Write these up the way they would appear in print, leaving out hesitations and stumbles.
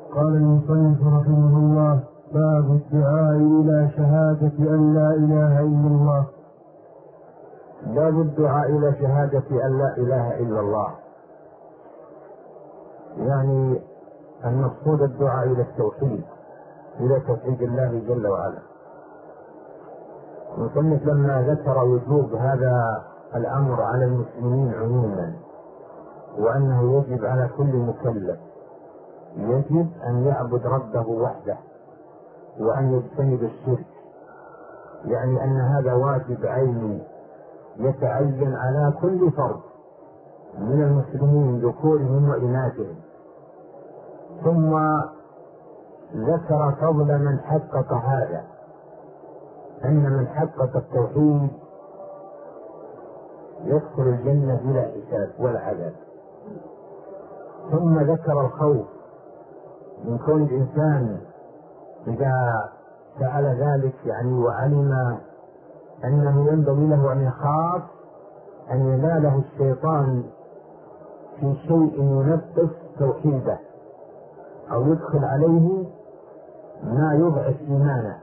قال المصنف رحمه الله: باب الدعاء إلى شهادة أن لا إله إلا الله. باب الدعاء إلى شهادة أن لا إله إلا الله، يعني المقصود الدعاء إلى التوحيد، إلى توحيد الله جل وعلا. المصنف لما ذكر وجوب هذا الأمر على المسلمين عموما، وأنه يجب على كل مكلف يجب أن يعبد ربه وحده وأن يجتنب الشرك، يعني أن هذا واجب عيني يتعين على كل فرد من المسلمين ذكورهم وإناثهم. ثم ذكر فضل من حقق هذا، أن من حقق التوحيد يدخل الجنة بلا حساب ولا عذاب. ثم ذكر الخوف من كل إنسان إذا فعل ذلك، يعني وعلم أنه ينبغي له أن يخاف أن يناله الشيطان في شيء ينقص توحيده أو يدخل عليه ما يضعف إيمانه.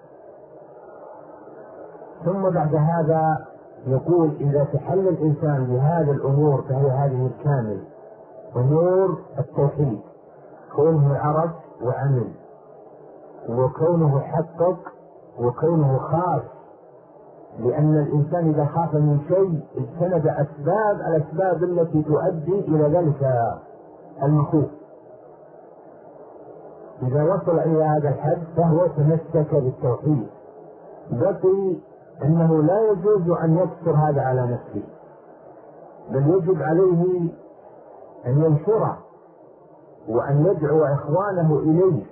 ثم بعد هذا يقول: إذا تحل الإنسان بهذه الأمور فهي هذه الكامل، أمور التوحيد، كونه عرف وعمل، وكونه حقق، وكونه خاف، لأن الإنسان إذا خاف من شيء اجتنب الأسباب التي تؤدي إلى ذلك المخوف. إذا وصل إلى هذا الحد فهو تمسك بالتوحيد، بقي أنه لا يجوز أن يكسر هذا على نفسه، بل يجب عليه أن ينشره وأن يدعو إخوانه إليه،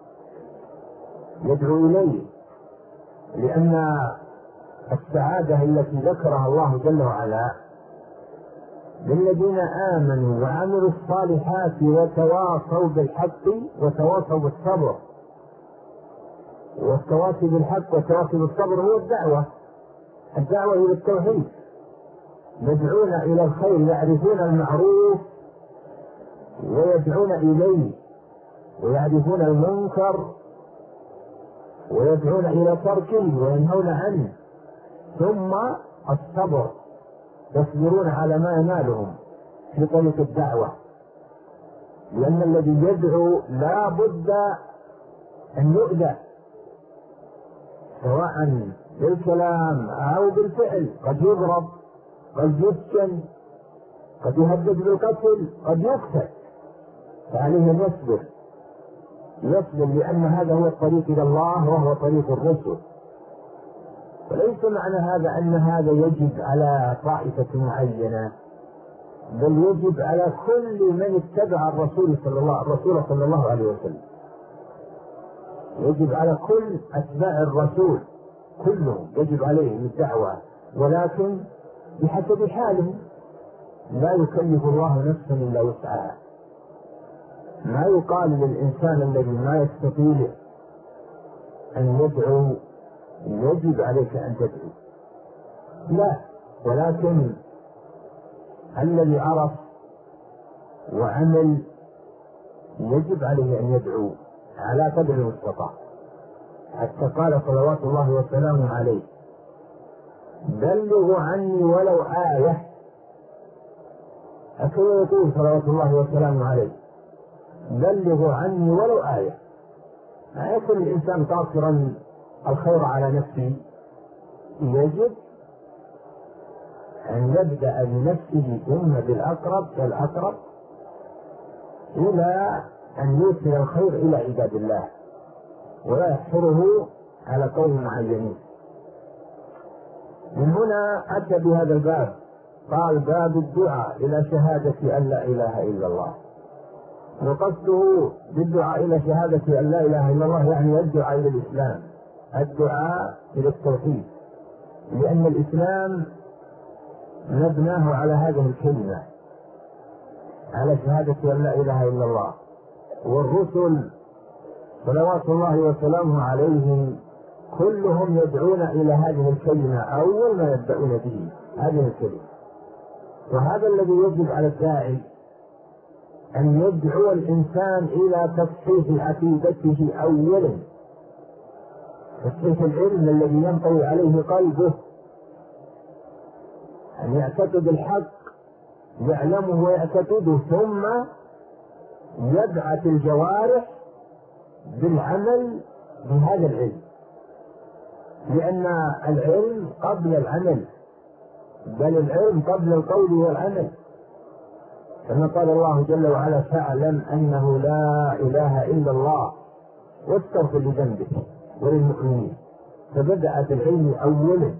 يدعو إليه، لأن السعادة التي ذكرها الله جل وعلا للذين آمنوا وعملوا الصالحات وتواصوا بالحق وتواصوا بالصبر. والتواصي بالحق وتواصي بالصبر هو الدعوة إلى التوحيد، يدعون إلى الخير، يعرفون المعروف ويدعون إليه، ويعرفون المنكر ويدعون إلى تركه وينهون عنه. ثم الصبر، يصبرون على ما ينالهم في طريق الدعوة، لأن الذي يدعو لا بد أن يؤذى، سواء بالكلام أو بالفعل، قد يضرب، قد يسجن، قد يهدد بالقتل، قد يقتل، فعليه أن يصبر، لأن هذا هو الطريق إلى الله وهو طريق الرسل. وليس معنى هذا أن هذا يجب على طائفة معينة، بل يجب على كل من اتبع الرسول صلى الله عليه وسلم، يجب على كل أتباع الرسول كلهم يجب عليهم الدعوة، ولكن بحسب حالهم، لا يكلف الله نفسا إلا وسعها. ما يقال للإنسان الذي ما يستطيع أن يدعو يجب عليك أن تدعو، لا، ولكن الذي عرف وعمل يجب عليه أن يدعو على قدر المستطاع. حتى قال صلوات الله وسلامه عليه: بلغوا عني ولو آية. هكذا يقول صلوات الله وسلامه عليه: بلغوا عني ولو آية. ما يكون الإنسان قاصرا الخير على نفسه، يجب أن يبدأ بنفسه ثم بالأقرب فالأقرب، إلى أن يوصل الخير إلى عباد الله، ولا يحصره على قوم معينين. من هنا أتى بهذا الباب، قال: باب الدعاء إلى شهادة أن لا إله إلا الله. وقصده بالدعاء إلى شهادة أن لا إله إلا الله يعني الدعاء إلى الإسلام، الدعاء إلى التوحيد، لأن الإسلام مبناه على هذه الكلمة، على شهادة أن لا إله إلا الله. والرسل صلوات الله وسلامه عليهم كلهم يدعون إلى هذه الكلمة، أول ما يبدأون به هذه الكلمة. وهذا الذي يجب على الداعي أن يدعو الإنسان إلى تصحيح عقيدته أولا، تصحيح العلم الذي ينطوي عليه قلبه، أن يعتقد الحق، يعلمه ويعتقده، ثم يبعث الجوارح بالعمل بهذا العلم، لأن العلم قبل العمل، بل العلم قبل القول والعمل. كما قال الله جل وعلا: فاعلم أنه لا إله إلا الله واستغفر لذنبك وللمؤمنين. فبدأ بالعلم أولا.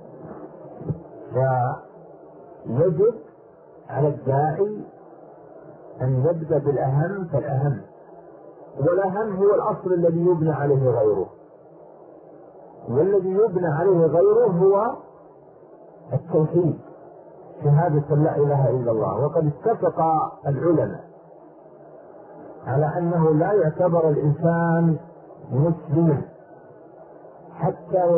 فيجب على الداعي أن يبدأ بالأهم فالأهم، والأهم هو الأصل الذي يبنى عليه غيره، والذي يبنى عليه غيره هو التوحيد، شهادة لا إله إلا الله. وقد اتفق العلماء على أنه لا يعتبر الإنسان مسلما حتى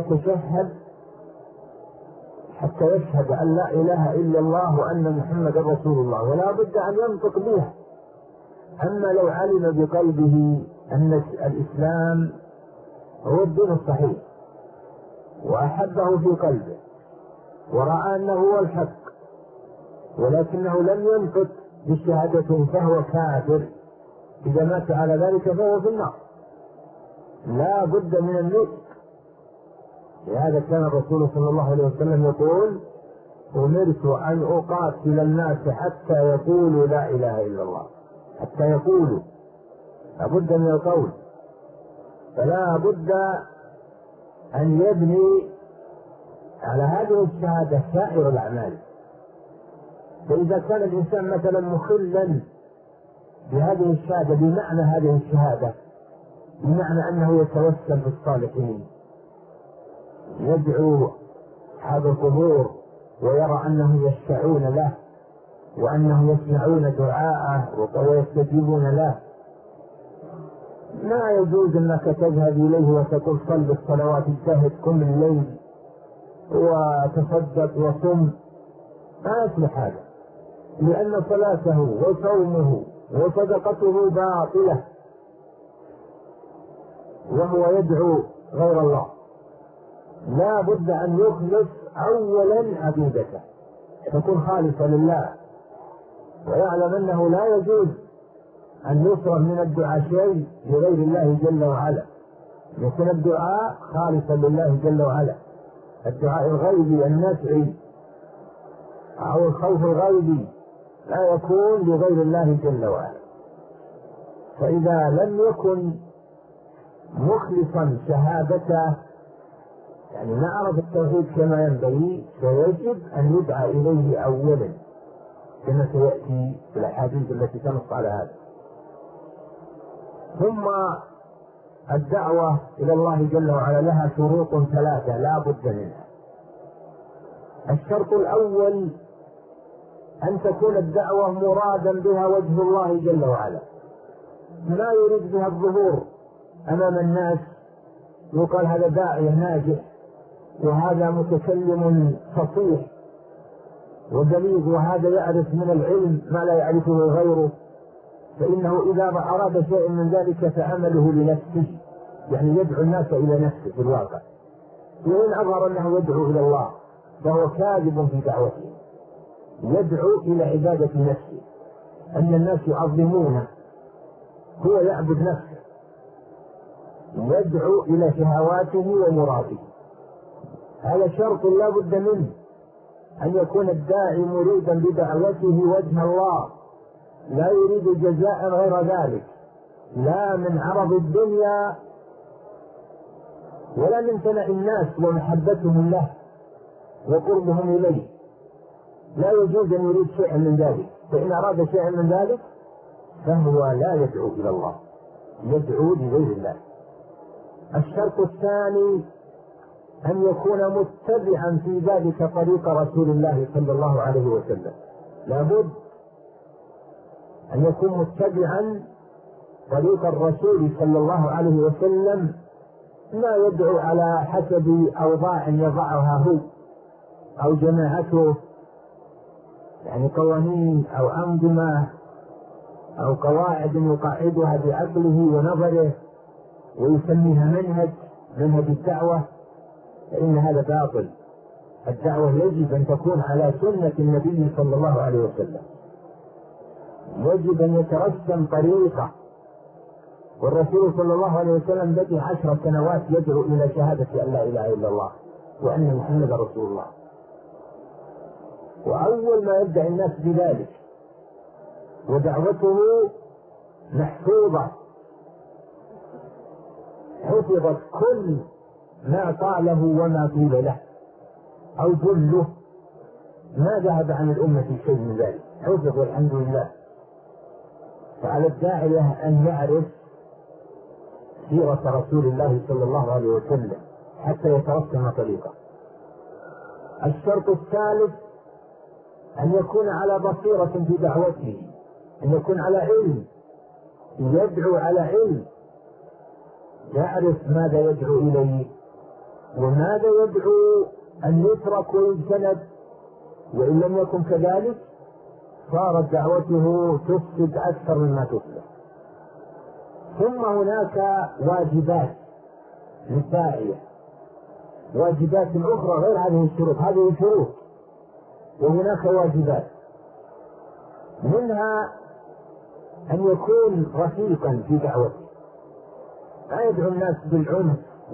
يشهد أن لا إله إلا الله وأن محمد رسول الله، ولا بد أن ينطق بها. أما لو علم بقلبه أن الإسلام هو الدين الصحيح وأحبه في قلبه ورأى أنه هو الحق، ولكنه لم ينطق بالشهادة، فهو كافر. إذا مات على ذلك فهو في النار، لا بد من النطق. لهذا كان الرسول صلى الله عليه وسلم يقول: أمرت أن أقاتل الناس حتى يقولوا لا إله إلا الله. حتى يقولوا، لا بد من القول، فلا بد أن يبني على هذه الشهادة سائر الأعمال. فإذا كان الإنسان مثلا مخلا بهذه الشهادة، بمعنى هذه الشهادة، بمعنى أنه يتوسل بالصالحين، يدعو هذا القبور ويرى أنهم يشفعون له وأنهم يسمعون دعاءه ويستجيبون له، ما يجوز أنك تذهب إليه وتقول: صل الصلوات، اجتهد كل الليل وتصدق وصم. ما يصلح هذا، لأن صلاته وصومه وصدقته باطلة وهو يدعو غير الله. لا بد أن يخلص أولا عقيدته، تكون خالصة لله، ويعلم أنه لا يجوز أن يصرف من الدعاء شيء لغير الله جل وعلا، يكون الدعاء خالصا لله جل وعلا. الدعاء الغيبي النفعي أو الخوف الغيبي لا يكون لغير الله جل وعلا. فإذا لم يكن مخلصا شهادته، يعني ما عرف التوحيد كما ينبغي، فيجب أن يدعى إليه أولا، كما سيأتي في الأحاديث التي تنص على هذا. ثم الدعوة إلى الله جل وعلا لها شروط ثلاثة لا بد منها. الشرط الأول أن تكون الدعوة مرادا بها وجه الله جل وعلا، لا يريد بها الظهور أمام الناس، يقال هذا داعية ناجح وهذا متكلم فصيح وبليغ وهذا يعرف من العلم ما لا يعرفه غيره، فإنه إذا أراد شيء من ذلك فعمله لنفسه، يعني يدعو الناس إلى نفسه في الواقع. وإن أظهر أنه يدعو إلى الله فهو كاذب في دعوته، يدعو إلى عبادة نفسه، أن الناس يعظمونه، هو يعبد نفسه، يدعو إلى شهواته ومراده. هذا شرط لا بد منه، أن يكون الداعي مريدا بدعوته وجه الله، لا يريد جزاء غير ذلك، لا من عرض الدنيا ولا من ثناء الناس ومحبتهم له وقربهم إليه، لا يجوز أن يريد شيئا من ذلك. فإن أراد شيئا من ذلك فهو لا يدعو إلى الله، يدعو لغير الله. الشرط الثاني أن يكون متبعا في ذلك طريق رسول الله صلى الله عليه وسلم، لابد أن يكون متبعا طريق الرسول صلى الله عليه وسلم، لا يدعو على حسب أوضاع يضعها هو أو جماعته، يعني قوانين أو أنظمة أو قواعد يقعدها بعقله ونظره ويسميها منهج الدعوة، فإن هذا باطل. الدعوة يجب أن تكون على سنة النبي صلى الله عليه وسلم، يجب أن يترسم طريقة. والرسول صلى الله عليه وسلم بقي 10 سنوات يدعو إلى شهادة أن لا إله إلا الله وأن محمد رسول الله، وأول ما يبدأ الناس بذلك، ودعوته محفوظة، حفظت كل ما قاله وما قيل له أو جله، ما ذهب عن الأمة شيء من ذلك، حفظ والحمد لله. فعلى الداعية أن يعرف سيرة رسول الله صلى الله عليه وسلم حتى يترسم طريقه. الشرط الثالث أن يكون على بصيرة في دعوته، أن يكون على علم، يدعو على علم، يعرف ماذا يدعو إليه وماذا يدعو أن يترك ويجتنب، وإن لم يكن كذلك صارت دعوته تفسد أكثر مما تصلح. ثم هناك واجبات للداعية، واجبات أخرى غير هذه الشروط، هذه شروط وهناك واجبات، منها أن يكون رفيقا في دعوته، لا يدعو الناس بالعنف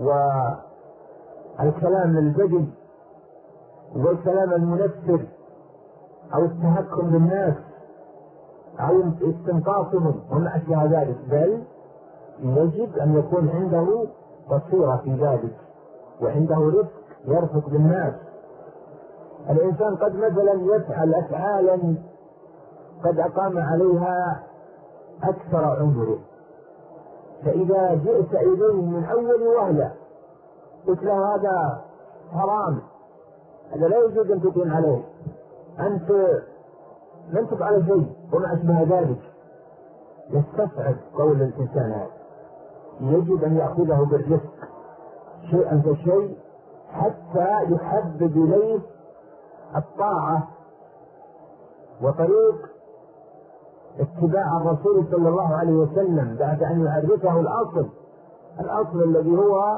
والكلام البذيء والكلام المنفر أو التهكم بالناس أو استنقاصهم وما أشبه ذلك، بل يجب أن يكون عنده بصيرة في ذلك وعنده رفق يرفق بالناس. الإنسان قد مثلا يفعل أفعالا قد أقام عليها أكثر عمره، فإذا جئت إليه من أول وهلة قلت له هذا حرام، هذا لا يجوز أن تقيم عليه، أنت لن تفعل شيء وما أشبه ذلك، يستصعب قول الإنسان هذا. يجب أن يأخذه بالرفق شيئا فشيء حتى يحبب إليه الطاعة وطريق اتباع الرسول صلى الله عليه وسلم، بعد أن يعرفه الأصل الذي هو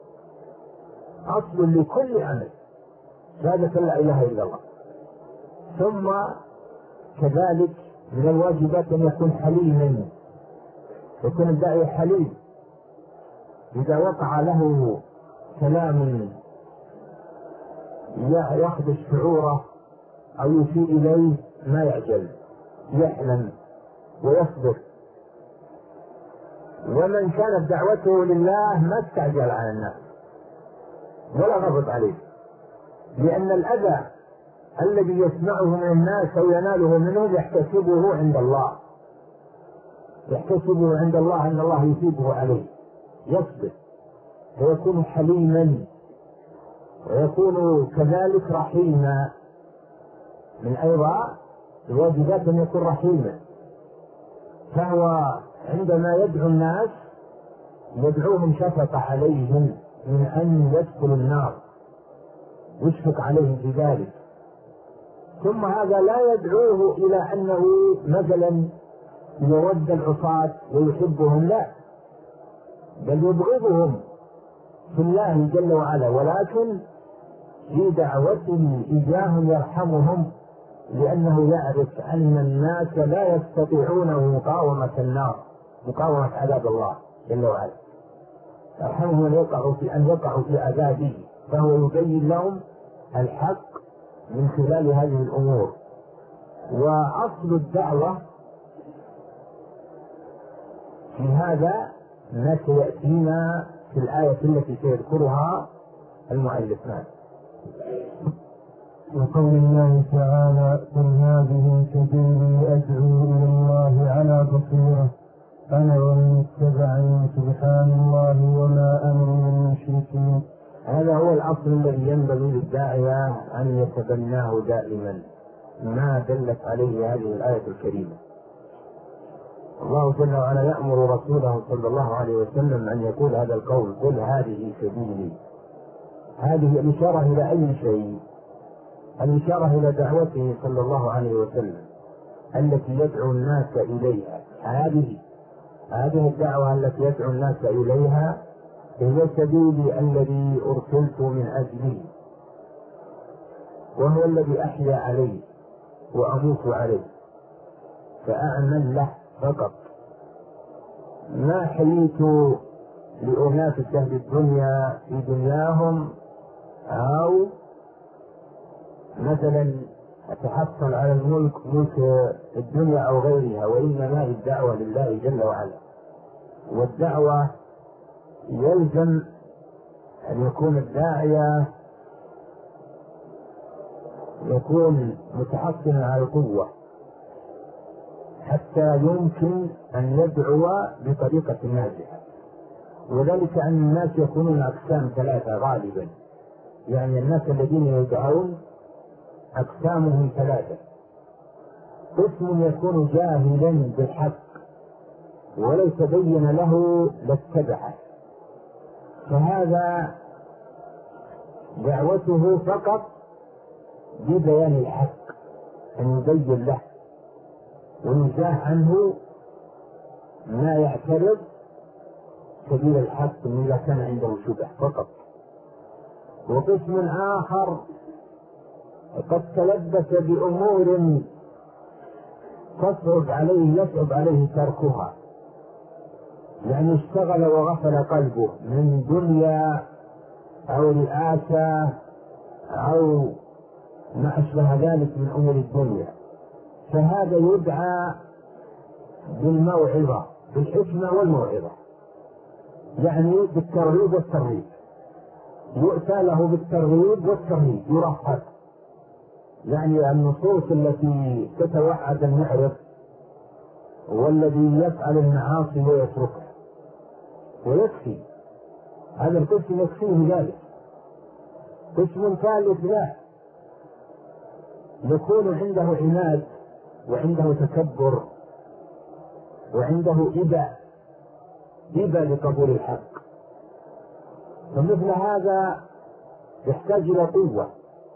أصل لكل عمل، شهادة لا إله إلا الله. ثم كذلك من الواجبات أن يكون حليما، يكون الداعي حليم، إذا وقع له كلام يخدش شعوره أو يسيء إليه ما يعجل، يحلم ويصبر. ومن كانت دعوته لله ما استعجل على الناس ولا غضب عليه، لأن الأذى الذي يسمعه من الناس أو يناله منهم يحتسبه عند الله، يحتسبه عند الله أن الله يثيبه عليه، يصبر ويكون حليما ويكون كذلك رحيما. من أيضا الواجبات أن يكون رحيما، فهو عندما يدعو الناس يدعوهم شفق عليهم من أن يدخلوا النار، يشفق عليهم في ذلك. ثم هذا لا يدعوه إلى أنه مثلا يود العصاة ويحبهم، لا، بل يبغضهم في الله جل وعلا، ولكن في دعوته إياهم يرحمهم، لأنه يعرف أن الناس لا يستطيعون مقاومة النار، مقاومة عذاب الله جل وعلا، يرحمهم أن يقعوا في عذابه، فهو يبين لهم الحق من خلال هذه الأمور. وأصل الدعوة في هذا ما سيأتينا في الآية التي سيذكرها المؤلف. وقول الله تعالى: قل هذه سبيلي أدعو إلى الله على بصيرة أنا ومن اتبعني سبحان الله وما أنا من المشركين. هذا هو الأصل الذي ينبغي للداعية أن يتبناه دائما، ما دلت عليه هذه الآية الكريمة. الله جل وعلا يأمر رسوله صلى الله عليه وسلم أن يقول هذا القول: قل هذه سبيلي. هذه الإشارة إلى أي شيء؟ الإشارة إلى دعوته صلى الله عليه وسلم التي يدعو الناس إليها هذه الدعوة التي يدعو الناس إليها هي سبيلي الذي أرسلت من أجله، وهو الذي أحيا عليه وأموت عليه، فأعمل له فقط. ما حييت لأنافس أهل الدنيا في دنياهم، أو مثلا أتحصل على ملك الدنيا أو غيرها، وإنما الدعوة لله جل وعلا. والدعوة يلزم أن يكون الداعية يكون متحصنا على القوة حتى يمكن أن يدعو بطريقة ناجحة. وذلك أن الناس يكونون أقسام ثلاثة غالبا، يعني الناس الذين يدعون أقسامهم ثلاثة: قسم يكون جاهلا بالحق ولو تبين له لاتبعه، فهذا دعوته فقط ببيان الحق، أن يبين له ويزاح عنه ما يعترض سبيل الحق من إذا كان عنده شبه فقط. وقسم آخر قد تلبس بأمور يصعب عليه تركها، يعني اشتغل وغفل قلبه من دنيا أو رئاسة أو ما أشبه ذلك من أمور الدنيا، فهذا يدعى بالموعظة، بالحكمة والموعظة، يعني بالترغيب والترهيب. يؤتى له بالترغيب والترهيب، يرهب، يعني النصوص التي تتوعد المعرض والذي يفعل المعاصي ويتركها ويكفي، هذا القسم يكفيه ذلك. قسم ثالث لا، يكون عنده عناد وعنده تكبر وعنده إبا لقبول الحق، فمثل هذا يحتاج إلى قوة.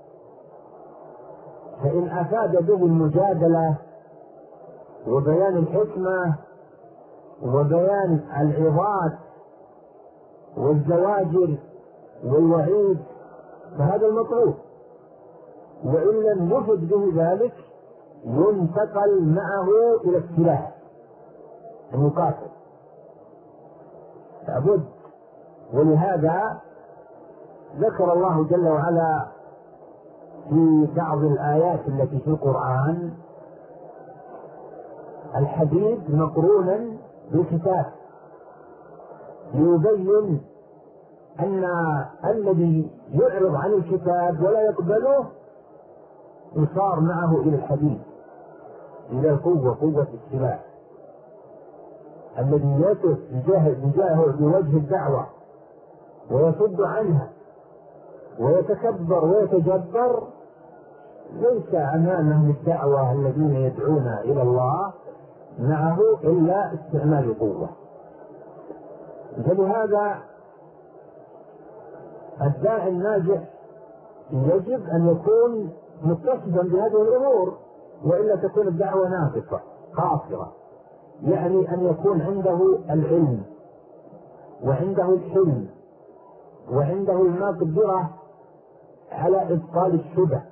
فإن أفاد به المجادلة وبيان الحكمة وبيان العظات والزواجر والوعيد فهذا المطلوب، وإن لم يفد به ذلك ينتقل معه إلى السلاح المقاتل لابد. ولهذا ذكر الله جل وعلا في بعض الآيات التي في القرآن الحديد مقرونا بالكتاب، ليبين أن الذي يعرض عن الكتاب ولا يقبله يصار معه إلى الحديد، إلى القوة، قوة السلاح. الذي يقف بوجه الدعوة ويصد عنها ويتكبر ويتجبر ليس أمامه الدعوة الذين يدعون إلى الله معه إلا استعمال القوة. فلهذا الداعي الناجح يجب أن يكون متصفا بهذه الأمور، وإلا تكون الدعوة ناقصة خاسرة. يعني أن يكون عنده العلم وعنده الحلم وعنده المقدرة على إبطال الشبه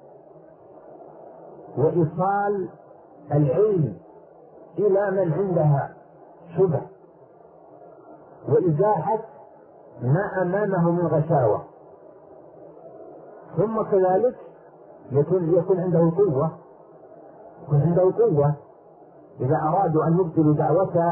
وإيصال العلم إلى من عندها شبه وإزاحة ما أمامه من غشاوة. ثم كذلك يكون عنده قوة، إذا أرادوا أن يبطلوا دعوته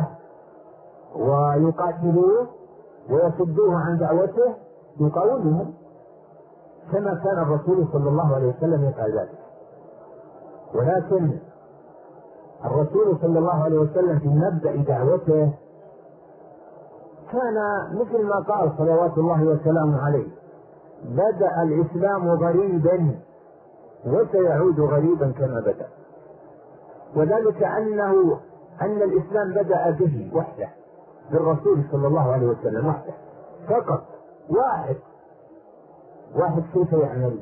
ويقاتلوه ويصدوه عن دعوته يقاومهم، كما كان الرسول صلى الله عليه وسلم يفعل ذلك. ولكن الرسول صلى الله عليه وسلم في مبدأ دعوته كان مثل ما قال صلوات الله وسلامه عليه: بدأ الإسلام غريبا وسيعود غريبا كما بدأ. وذلك أن الإسلام بدأ به وحده، بالرسول صلى الله عليه وسلم وحده فقط، واحد كيف يعمل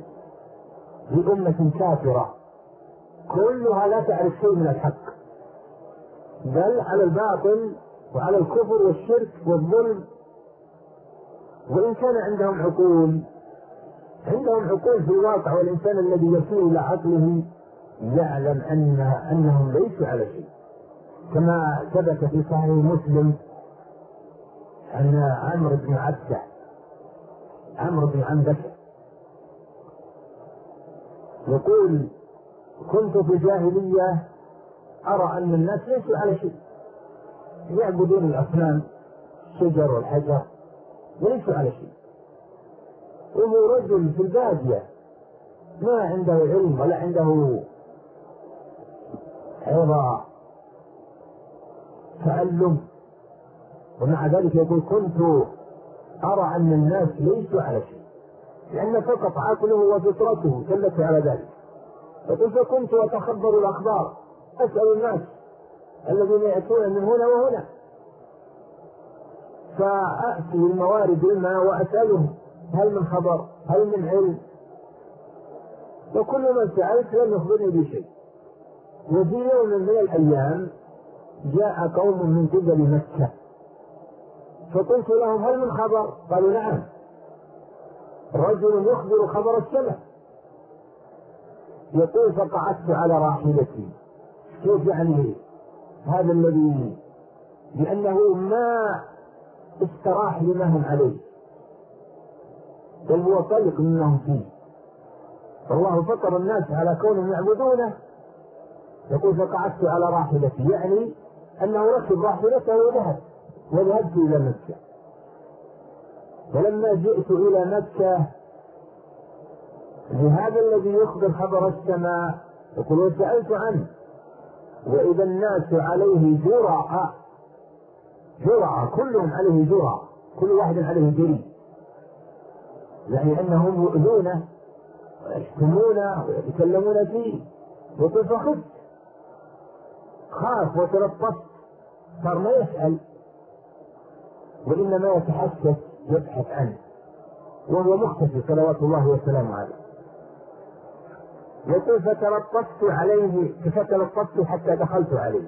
لأمة كافرة كلها لا تعرف شيء من الحق، بل على الباطل وعلى الكفر والشرك والظلم. وإن كان عندهم عقول في الواقع، والإنسان الذي يصير إلى عقله يعلم أنهم ليسوا على شيء، كما ثبت في صحيح مسلم أن عمرو بن عنبسة يقول: كنت في الجاهلية أرى أن الناس ليسوا على شيء، يعبدون الأصنام الشجر والحجر وليسوا على شيء، وهو رجل في البادية ما عنده علم ولا عنده عظة تعلم، ومع ذلك يقول: كنت أرى أن الناس ليسوا على شيء، لأن فقط عقله وفطرته دلت على ذلك. يقول: فكنت أتخبر الأخبار، أسأل الناس الذين يأتون من هنا وهنا، فأأتي الموارد الماء وأسألهم: هل من خبر؟ هل من علم؟ وكل من سألت لم يخبرني بشيء. وفي يوم من الأيام جاء قوم من قبل مكة، فقلت لهم: هل من خبر؟ قالوا: نعم، رجل يخبر خبر السماء. يقول: فقعدت على راحلتي. كيف يعني هذا الذي؟ لأنه ما استراح لما هم عليه، بل هو طلق منهم فيه، فالله فطر الناس على كونهم يعبدونه. يقول: فقعدت على راحلتي، يعني أنه ركب راحلته وذهبت إلى مكة. ولما جئت إلى مكة لهذا الذي يخبر خبر السماء، يقول: وسألت عنه، وإذا الناس عليه جرعة، كلهم عليه جرعة، كل واحد عليه جري، يعني أنهم يؤذونه ويشتمونه ويتكلمون فيه. يقول: فخفت، خاف وتلطفت، صار ما يسأل وإنما يتحسس يبحث عنه، وهو مختفي صلوات الله وسلامه عليه. يقول: فتلطفت حتى دخلت عليه،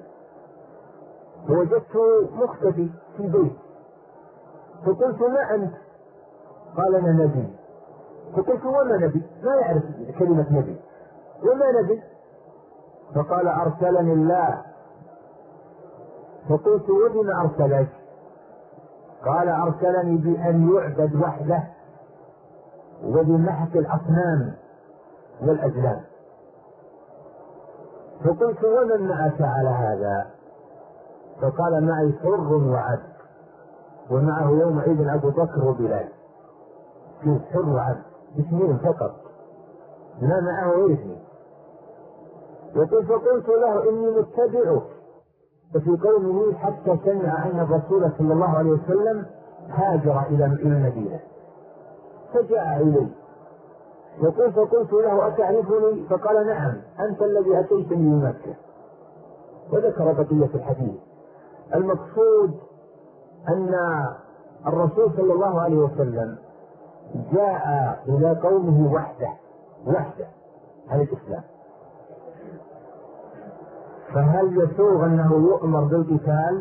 ووجدته مختفي في بيت، فقلت: ما أنت؟ قال: أنا نبي. فقلت: وما نبي؟ ما يعرف كلمة نبي، وما نبي؟ فقال: أرسلني الله. فقلت: وبما أرسلك؟ قال: أرسلني بأن يعبد وحده وبمحق الأصنام والأزلام. فقلت: ومن معك على هذا؟ فقال: معي حر وعبد، ومعه يومئذ أبو بكر وبلال. في حر وعبد اثنين فقط، ما معه غير اثنين. يقول: فقلت له: إني متبعك. ففي قوله حتى سمع أن الرسول صلى الله عليه وسلم هاجر إلى المدينة فجاء إلي. يقول: فقلت له: أتعرفني؟ فقال: نعم، أنت الذي أتيتني من مكة. وذكر بقية الحديث. المقصود أن الرسول صلى الله عليه وسلم جاء إلى قومه وحده عن الإسلام، فهل يسوغ أنه يؤمر بالقتال؟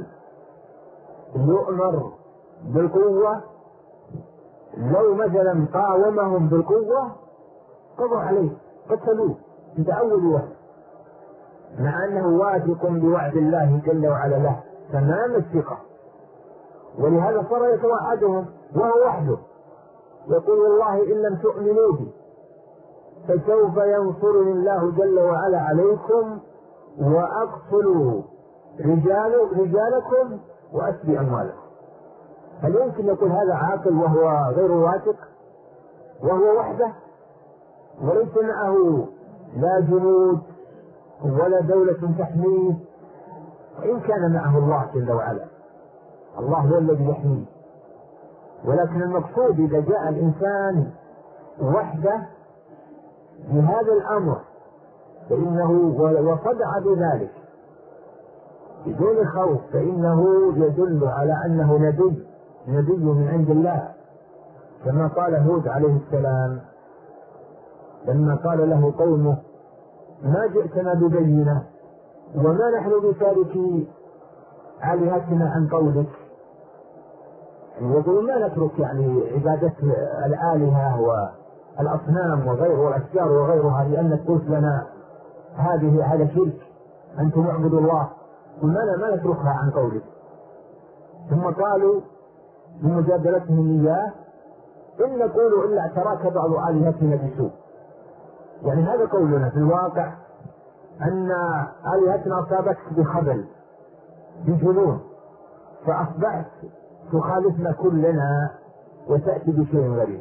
يؤمر بالقوة؟ لو مثلا قاومهم بالقوة قضوا عليه، قتلوه بتأول وحده، مع أنه واثق بوعد الله جل وعلا له تمام الثقة، ولهذا صار يتوعدهم وهو وحده، يقول: والله إن لم تؤمنوا بي فسوف ينصرني الله جل وعلا عليكم وأقتل رجالكم وأسبي أموالكم. هل يمكن يقول هذا عاقل وهو غير واثق، وهو وحده وليس معه لا جنود ولا دولة تحميه؟ وإن كان معه الله جل وعلا، الله هو الذي يحميه، ولكن المقصود إذا جاء الإنسان وحده بهذا الأمر فإنه وصدع بذلك بدون خوف، فإنه يدل على أنه نبي من عند الله، كما قال هود عليه السلام لما قال له قومه: ما جئتنا ببينة وما نحن بتاركي آلهتنا عن قولك، يقولون لا نترك يعني عبادة الآلهة والأصنام وغير والأشجار وغيرها لأنك قلت لنا هذا شرك، أنتم اعبدوا الله، ما نتركها عن قولك. ثم قالوا بمجادلتهم إياه إن نقول إلا اعتراك بعض آلهتنا بسوء، يعني هذا قولنا في الواقع أن آلهتنا أصابتك بخبل بجنون فأصبحت تخالفنا كلنا وتأتي بشيء غريب.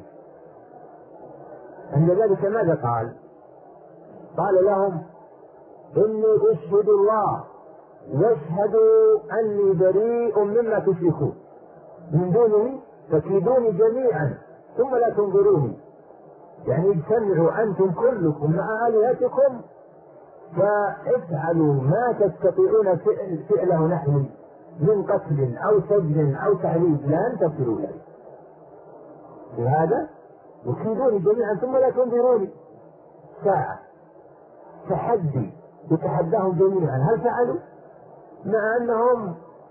عند ذلك ماذا قال لهم إني أشهد الله واشهدوا أني بريء مما تشركون من دونه فكيدوني جميعا ثم لا تنظروني، يعني اجتمعوا أنتم كلكم مع آلهتكم فافعلوا ما تستطيعون فعله نحن من قتل أو سجن أو تعذيب لن تصلوا إليه، لهذا وكيدوني جميعا ثم لا تنظروني. ساعة تحدي يتحداهم جميعا، هل فعلوا؟ مع أنهم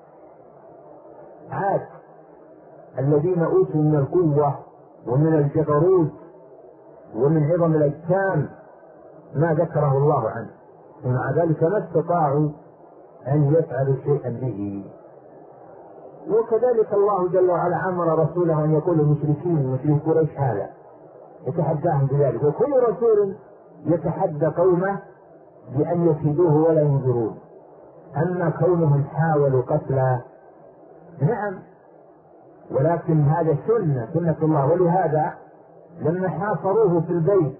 عاد الذين أوتوا من القوة ومن الجبروت ومن عظم الأجسام ما ذكره الله عنه، ومع ذلك ما استطاعوا أن يفعلوا شيئا به. وكذلك الله جل وعلا أمر رسوله أن يقول للمشركين مشركي قريش هذا يتحداهم بذلك، وكل رسول يتحدى قومه بأن يكيدوه ولا ينظرون. أما كونهم حاولوا قتله نعم، ولكن هذا سنة الله، ولهذا لما حاصروه في البيت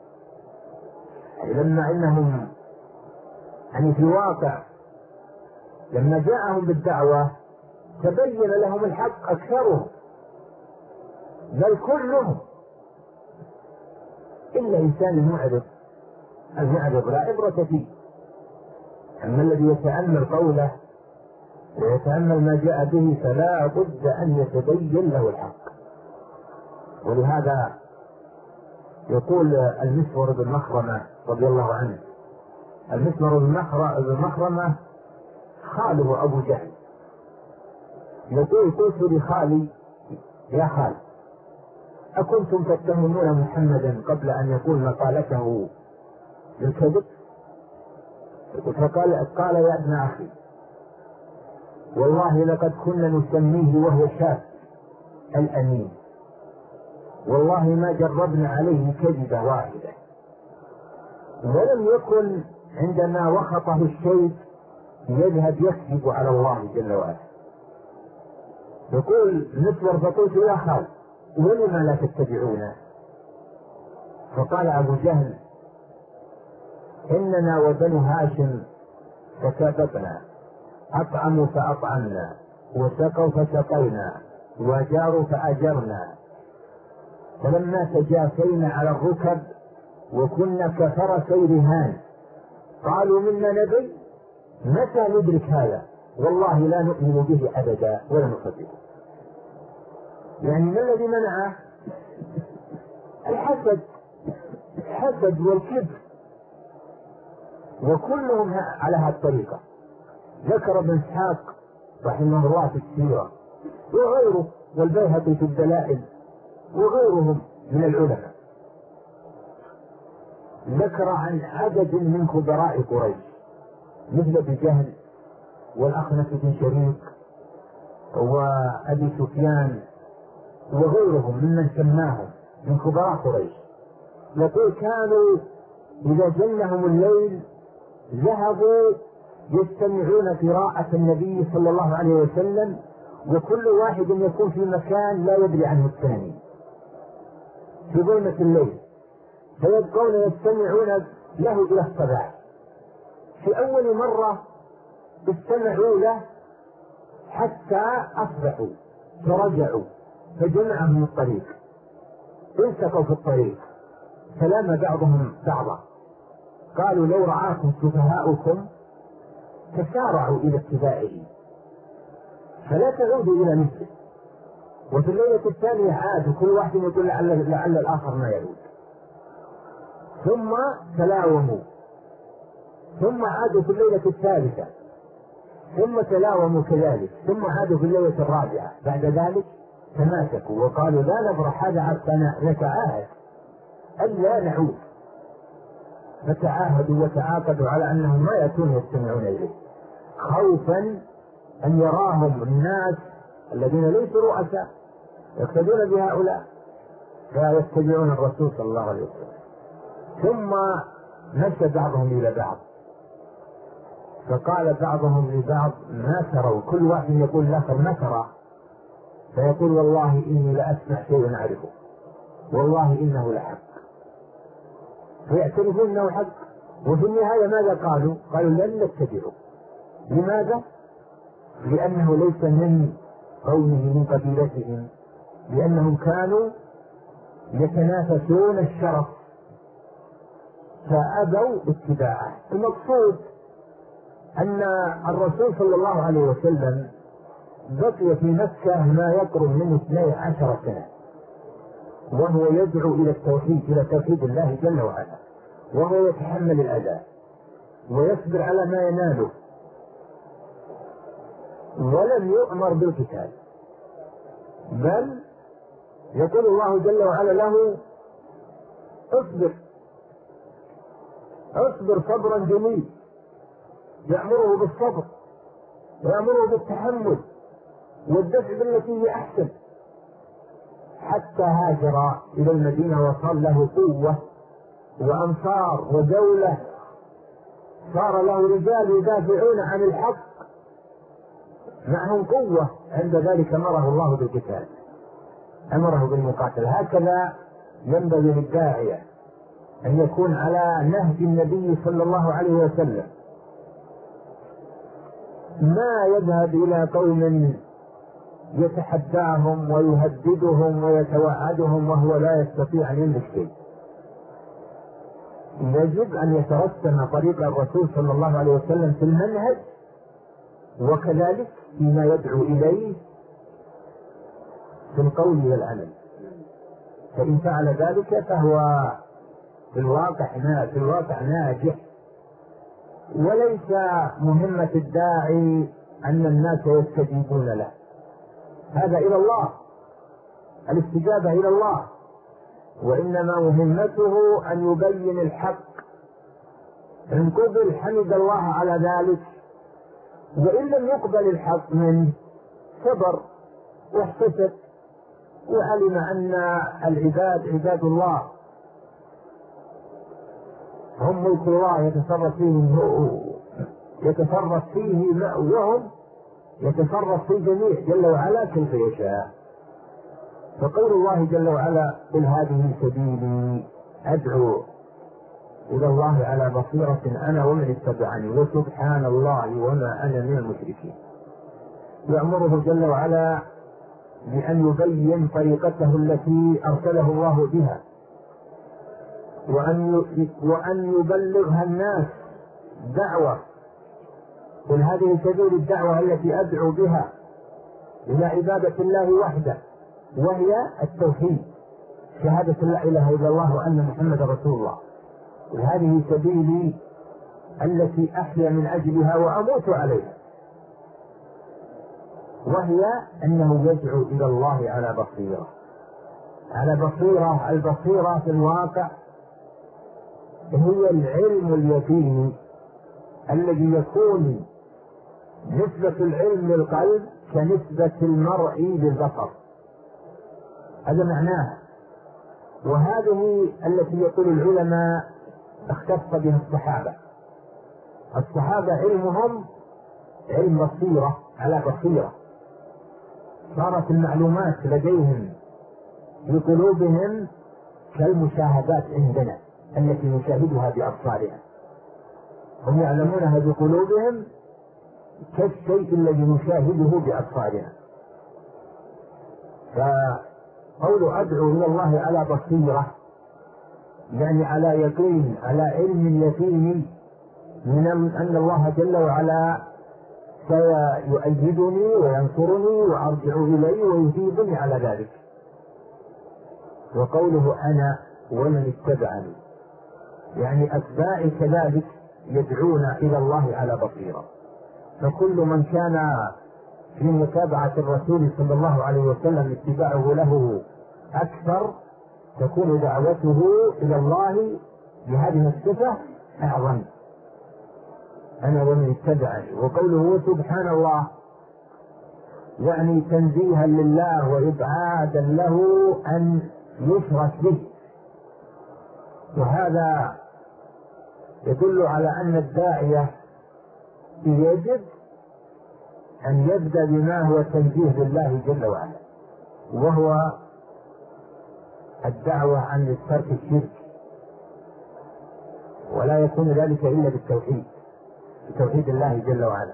لما إنهم يعني في الواقع لما جاءهم بالدعوة تبين لهم الحق أكثرهم بل كلهم إلا إنسان المعرض لا عبرة فيه. أما الذي يتأمل قوله ويتأمل ما جاء به فلا بد أن يتبين له الحق. ولهذا يقول المسور بن مخرمة رضي الله عنه، المسور بن مخرمة خاله أبو جهل، يقول قلت لخالي يا خال أكنتم تتهمون محمدا قبل أن يقول مقالته بالكذب؟ قال يا ابن أخي والله لقد كنا نسميه وهو شاب الأمين، والله ما جربنا عليه كذبة واحدة، ولم يكن عندما وخطه الشيء يذهب يكذب على الله جل وعلا. يقول مسور فقلت يا خال ولما لا تتبعونه؟ فقال أبو جهل إننا وبنو هاشم تكاتفنا، أطعموا فأطعمنا وسقوا فسقينا وجاروا فأجرنا، فلما تجافينا على الركب وكنا كفرسي رهان قالوا منا نبي متى ندرك هذا؟ والله لا نؤمن به أبدا ولا نصدقه. يعني ما الذي منعه؟ الحسد والكبر، وكلهم على هذه الطريقة. ذكر ابن إسحاق رحمه الله في السيرة وغيره والبيهقي في الدلائل وغيرهم من العلماء، ذكر عن عدد من كبراء قريش مثل ابي جهل والأخنس بن شريك وأبي سفيان وغيرهم ممن سماهم من كبراء قريش. يقول كانوا إذا جنهم الليل ذهبوا يستمعون قراءة النبي صلى الله عليه وسلم، وكل واحد يكون في مكان لا يدري عنه الثاني في ظلمة الليل، فيبقون يستمعون له إلى الصباح. في أول مرة استمعوا له حتى أصبحوا فرجعوا فجمعهم الطريق، التقوا في الطريق فلام بعضهم بعضا، قالوا لو رعاكم سفهاؤكم تسارعوا إلى اتباعه فلا تعودوا إلى مثله. وفي الليلة الثانية عادوا كل واحد يقول لعل الآخر ما يعود، ثم تلاوموا، ثم عادوا في الليلة الثالثة ثم تلاوموا كذلك، ثم عادوا في الليلة الرابعة بعد ذلك تماسكوا وقالوا لا نبرح، هذا عبدنا، نتعاهد ألا نعود. فتعاهدوا وتعاقدوا على أنهم ما يأتون يستمعون إليه، خوفا أن يراهم الناس الذين ليسوا رؤساء يقتدون بهؤلاء فيتبعون الرسول صلى الله عليه وسلم. ثم مشى بعضهم إلى بعض، فقال بعضهم لبعض ما تروا، كل واحد يقول الآخر ما ترى، فيقول والله إني لأسمع شيء أعرفه، والله إنه لحق، فيعترفون أنه حق. وفي النهاية ماذا قالوا؟ قالوا لن نتبعه. لماذا؟ لأنه ليس من قومه من قبيلتهم، لأنهم كانوا يتنافسون الشرف فأبوا اتباعه. المقصود أن الرسول صلى الله عليه وسلم بقي في مكة ما يقرب من 12 سنة وهو يدعو إلى التوحيد، إلى توحيد الله جل وعلا، وهو يتحمل الأذى ويصبر على ما يناله، ولم يؤمر بالقتال، بل يقول الله جل وعلا له اصبر صبرا جميل، يأمره بالصبر ويأمره بالتحمل والدفع بالتي هي أحسن، حتى هاجر إلى المدينة وصار له قوة وأنصار ودولة، صار له رجال يدافعون عن الحق معهم قوة. عند ذلك أمره الله بالقتال، أمره بالمقاتلة. هكذا ينبغي للداعية أن يكون على نهج النبي صلى الله عليه وسلم، ما يذهب إلى قوم يتحداهم ويهددهم ويتوعدهم وهو لا يستطيع أن يملك شيء. يجب أن يترسم طريق الرسول صلى الله عليه وسلم في المنهج وكذلك فيما يدعو إليه في القول والعمل، فإن فعل ذلك فهو في الواقع ناجح. وليس مهمة الداعي أن الناس يستجيبون له، هذا إلى الله، الاستجابة إلى الله، وإنما مهمته أن يبين الحق، إن قبل حمد الله على ذلك، وإن لم يقبل الحق منه صبر واحتسب وعلم أن العباد عباد الله هم ملك الله يتصرف فيه وهم يتصرف في جميع جل وعلا كيف يشاء. فقول الله جل وعلا قل هذه سبيلي أدعو إلى الله على بصيرة أنا ومن اتبعني وسبحان الله وما أنا من المشركين. يأمره جل وعلا بأن يبين طريقته التي أرسله الله بها وأن يبلغها الناس دعوة. قل هذه سبيل الدعوة التي أدعو بها إلى عبادة الله وحده، وهي التوحيد، شهادة لا إله إلا الله وأن محمد رسول الله. وهذه سبيلي التي أحيا من أجلها وأموت عليها، وهي أنه يدعو إلى الله على بصيرة. البصيرة في الواقع هي العلم اليقيني الذي يكون نسبة العلم للقلب كنسبة المرء للبصر، هذا معناه. وهذه التي يقول العلماء اختص بها الصحابة علمهم علم بصيرة على بصيرة، صارت المعلومات لديهم في قلوبهم كالمشاهدات عندنا التي نشاهدها بأبصارنا، هم يعلمونها بقلوبهم كالشيء الذي نشاهده بأبصارنا. فقول أدعو إلى الله على بصيرة يعني على يقين، على علم يقيني من أن الله جل وعلا سيؤيدني وينصرني وأرجع إليه ويجيبني على ذلك. وقوله أنا ومن اتبعني يعني أتباعي كذلك يدعون إلى الله على بصيرة. فكل من كان في متابعة الرسول صلى الله عليه وسلم اتباعه له أكثر تكون دعوته إلى الله بهذه الصفة أعظم. أنا ومن اتبعني. وقوله سبحان الله يعني تنزيها لله وإبعادا له أن يشرك به، وهذا يدل على أن الداعية يجب أن يبدأ بما هو تنزيه لله جل وعلا، وهو الدعوة عن ترك الشرك، ولا يكون ذلك إلا بالتوحيد، بتوحيد الله جل وعلا.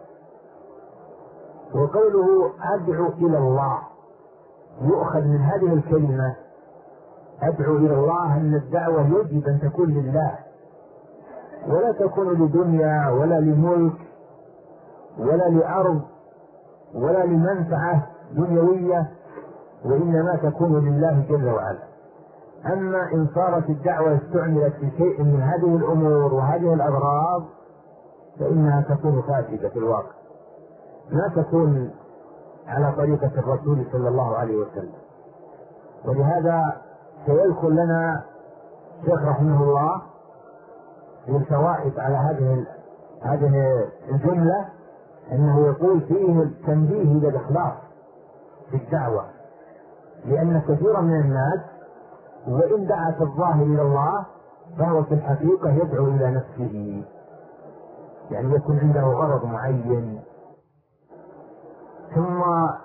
وقوله أدعو إلى الله يؤخذ من هذه الكلمة أدعو إلى الله أن الدعوة يجب أن تكون لله، ولا تكون لدنيا ولا لملك ولا لأرض ولا لمنفعة دنيوية، وإنما تكون لله جل وعلا. أما إن صارت الدعوة استعملت في شيء من هذه الأمور وهذه الأغراض فإنها تكون فاسدة في الواقع، لا تكون على طريقة الرسول صلى الله عليه وسلم. ولهذا سيذكر لنا الشيخ رحمه الله في الفوائد على هذه الجملة أنه يقول فيه التنبيه إلى الإخلاص في الدعوة، لأن كثيرا من الناس وإن دعا في الظاهر إلى الله فهو في الحقيقة يدعو إلى نفسه، يعني يكون عنده غرض معين. ثم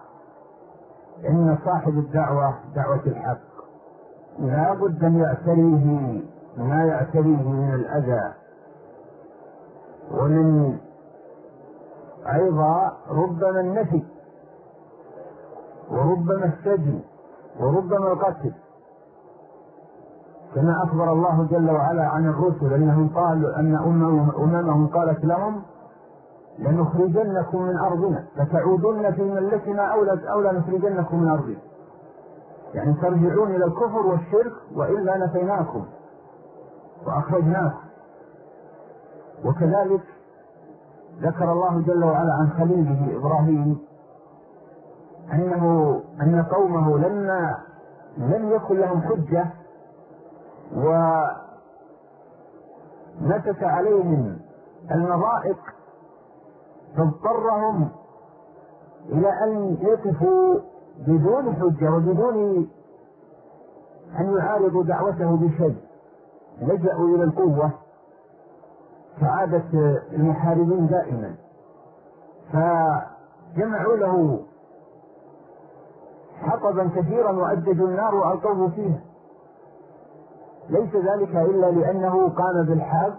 إن صاحب الدعوة دعوة الحق لا بد أن يعتريه ما يعتريه من الأذى، ومن أيضا ربما النفي وربما السجن وربما القتل، كما أخبر الله جل وعلا عن الرسل أنهم قالوا أن أممهم قالت لهم لنخرجنكم من أرضنا فتعودن في ملتنا أو لنخرجنكم من أرضنا، يعني ترجعون إلى الكفر والشرك وإلا نفيناكم وأخرجناكم. وكذلك ذكر الله جل وعلا عن خليله إبراهيم أن قومه لم يكن لهم حجة ونكت عليهم المضائق فاضطرهم إلى أن يقفوا بدون حجة وبدون أن يعارضوا دعوته بشيء، لجأوا إلى القوة كعادة المحاربين دائما، فجمعوا له حطبا كثيرا وأججوا النار وألقوه فيها، ليس ذلك إلا لأنه قام بالحق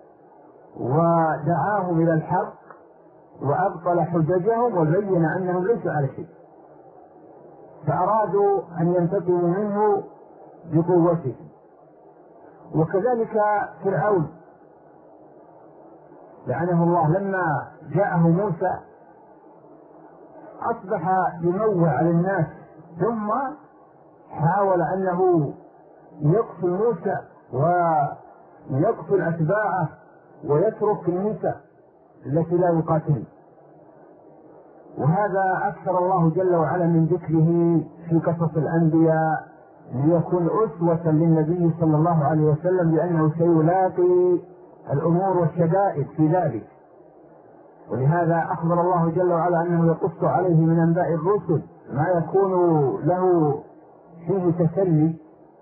ودعاهم إلى الحق وأبطل حججهم وبين أنهم ليسوا على شيء، فأرادوا أن ينتقموا منه بقوته. وكذلك فرعون لعنه الله لما جاءه موسى أصبح يموه على الناس، ثم حاول أنه يقتل موسى ويقتل أتباعه ويترك النساء التي لا يقاتل. وهذا أكثر الله جل وعلا من ذكره في قصص الأنبياء ليكون أسوة للنبي صلى الله عليه وسلم، لأنه سيلاقي الأمور والشدائد في ذلك. ولهذا أخبر الله جل وعلا أنه يقص عليه من أنباء الرسل ما يكون له فيه تسلي.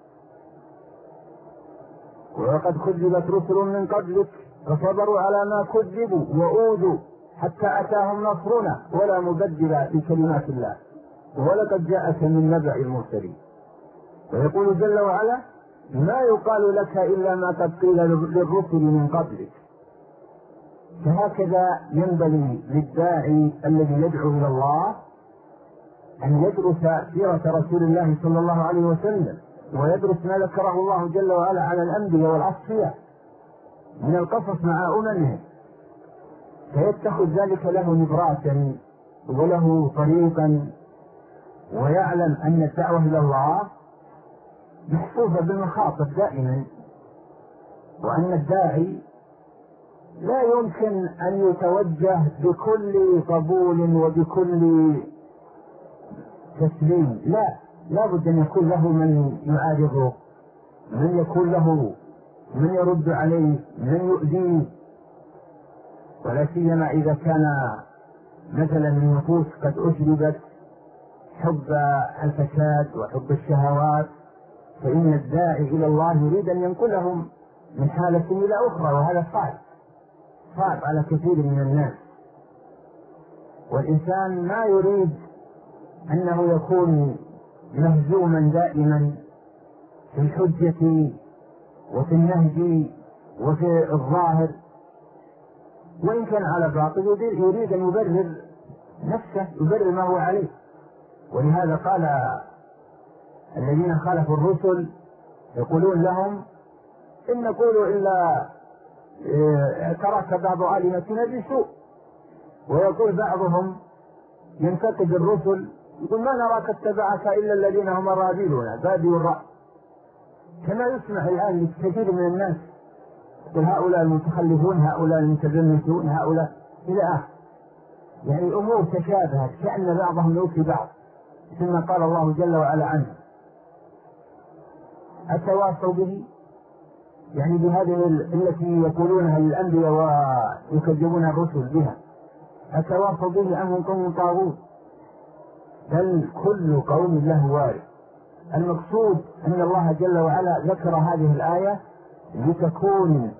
وقد كذبت رسل من قبلك فصبروا على ما كذبوا وأوذوا حتى أتاهم نصرنا ولا مبدل لكلمات الله ولقد جاءك من نبأ المرسلين. ويقول جل وعلا ما يقال لك إلا ما قد قيل للرسل من قبلك. فهكذا ينبغي للداعي الذي يدعو إلى الله أن يدرس سيرة رسول الله صلى الله عليه وسلم، ويدرس ما ذكره الله جل وعلا على الأنبياء والأصفياء من القصص مع أممهم، فيتخذ ذلك له نبراتا وله طريقا، ويعلم أن الدعوة إلى الله محفوظة بالمخاطر دائما، وأن الداعي لا يمكن أن يتوجه بكل قبول وبكل تسليم، لا بد أن يكون له من يعارضه، من يكون له من يرد عليه، من يؤذيه، ولا سيما إذا كان مثلا النفوس قد أشربت حب الفساد وحب الشهوات، فإن الداعي إلى الله يريد أن ينقلهم من حالة إلى أخرى، وهذا صعب على كثير من الناس. والإنسان ما يريد أنه يكون مهزوما دائما في الحجة وفي النهج وفي الظاهر، وإن كان على باطل يريد أن يبرر نفسه، يبرر ما هو عليه. ولهذا قال الذين خالفوا الرسل يقولون لهم إن نقول إلا اعترف بعض آلهتنا بسوء، ويقول بعضهم ينتقد الرسل يقول ما نراك اتبعك إلا الذين هم أراذلنا بادئ الرأي، كما يسمع الآن لكثير من الناس يقول هؤلاء المتخلفون، هؤلاء المتزمتون، هؤلاء إلى آخر، يعني أمور تشابهت كأن بعضهم يوفي بعض، ثم قال الله جل وعلا عنه أتواصوا به، يعني بهذه التي يقولونها للأنبياء ويكذبون الرسل بها، أتواصوا به أم هم قوم طاغوت، بل كل قوم له وارث. المقصود أن الله جل وعلا ذكر هذه الآية لتكون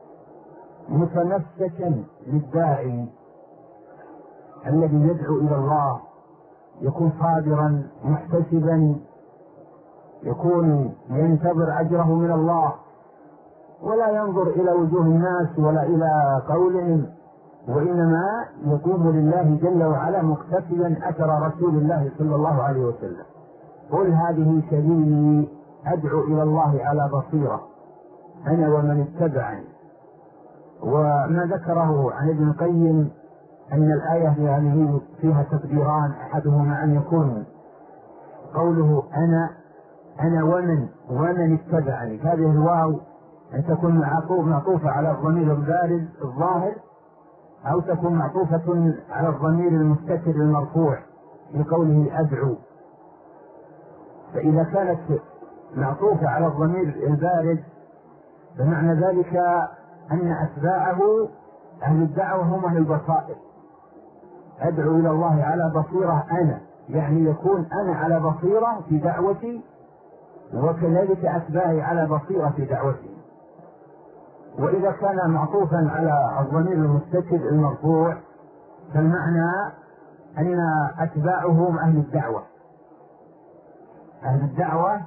متمسكا للداعي الذي يدعو إلى الله، يكون صابرا محتسبا، يكون ينتظر أجره من الله، ولا ينظر إلى وجوه الناس ولا إلى قولهم، وإنما يقوم لله جل وعلا مقتفيا أثر رسول الله صلى الله عليه وسلم. قل هذه سبيلي أدعو إلى الله على بصيرة أنا ومن اتبعني. وما ذكره عن ابن القيم أن الآية هذه فيها تقديران، أحدهما أن يكون قوله أنا ومن اتبعني، هذه الواو أن تكون معطوفة على الضمير البارز الظاهر، أو تكون معطوفة على الضمير المستتر المرفوع في قوله أدعو. فإذا كانت معطوفة على الضمير البارز فمعنى ذلك أن أتباعه أهل الدعوة هم أهل البصائر. أدعو إلى الله على بصيرة أنا، يعني يكون أنا على بصيرة في دعوتي، وكذلك أتباعي على بصيرة في دعوتي. وإذا كان معطوفا على الضمير المستتر المرفوع فالمعنى أن أتباعهم أهل الدعوة، أهل الدعوة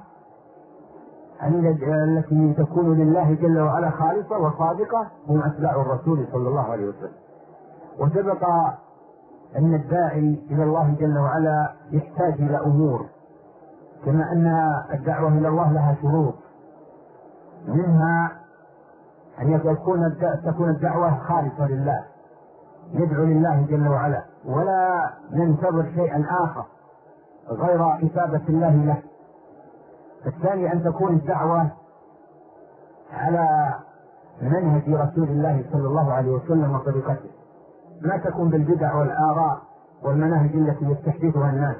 التي تكون لله جل وعلا خالصة وصادقة هم أتباع الرسول صلى الله عليه وسلم. وسبق أن الداعي إلى الله جل وعلا يحتاج إلى أمور، كما أن الدعوة إلى الله لها شروط، منها أن تكون الدعوة خالصة لله، يدعو لله جل وعلا ولا ننتظر شيئا آخر غير إثابة الله له. الثاني أن تكون الدعوة على منهج رسول الله صلى الله عليه وسلم وطريقته، ما تكون بالبدع والآراء والمناهج التي يستحدثها الناس.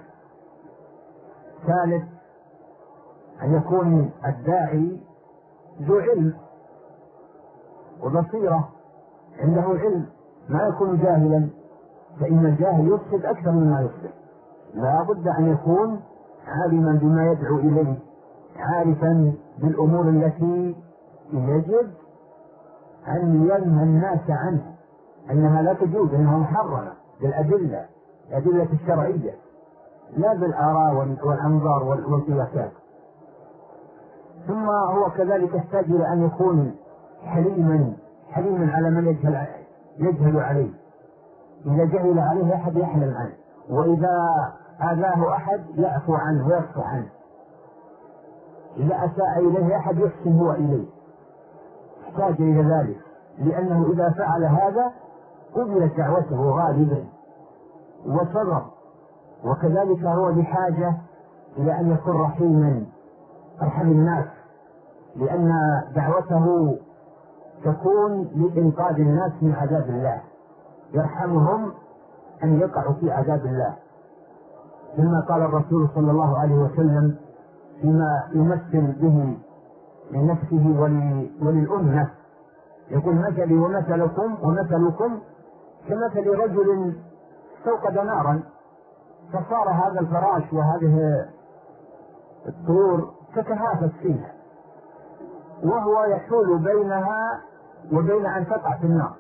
ثالث أن يكون الداعي ذو علم وبصيرة، عنده علم، ما يكون جاهلا، فإن الجاهل يفسد أكثر مما يصلح. لا بد أن يكون عالما بما يدعو إليه، عارفا بالأمور التي يجب أن ينهى الناس عنها، أنها لا تجوز، أنها محرمة بالأدلة، الأدلة الشرعية، لا بالآراء والأنظار والقياسات. ثم هو كذلك يحتاج إلى أن يكون حليما على من يجهل عليه، إذا جهل عليه أحد يحلم عنه، وإذا آذاه أحد يعفو عنه ويصفح عنه، إذا أساء إليه أحد يحسن هو إليه، يحتاج إلى ذلك، لأنه إذا فعل هذا قبلت دعوته غالبا وصبر. وكذلك هو بحاجة إلى أن يكون رحيما أرحم الناس، لأن دعوته تكون لإنقاذ الناس من عذاب الله، يرحمهم أن يقعوا في عذاب الله، كما قال الرسول صلى الله عليه وسلم فيما يمثل به لنفسه وللأمة، يقول مثلي ومثلكم كمثل رجل استوقد نارا فصار هذا الفراش وهذه الطيور تتهافت فيها، وهو يحول بينها وبين أن تقع في النار،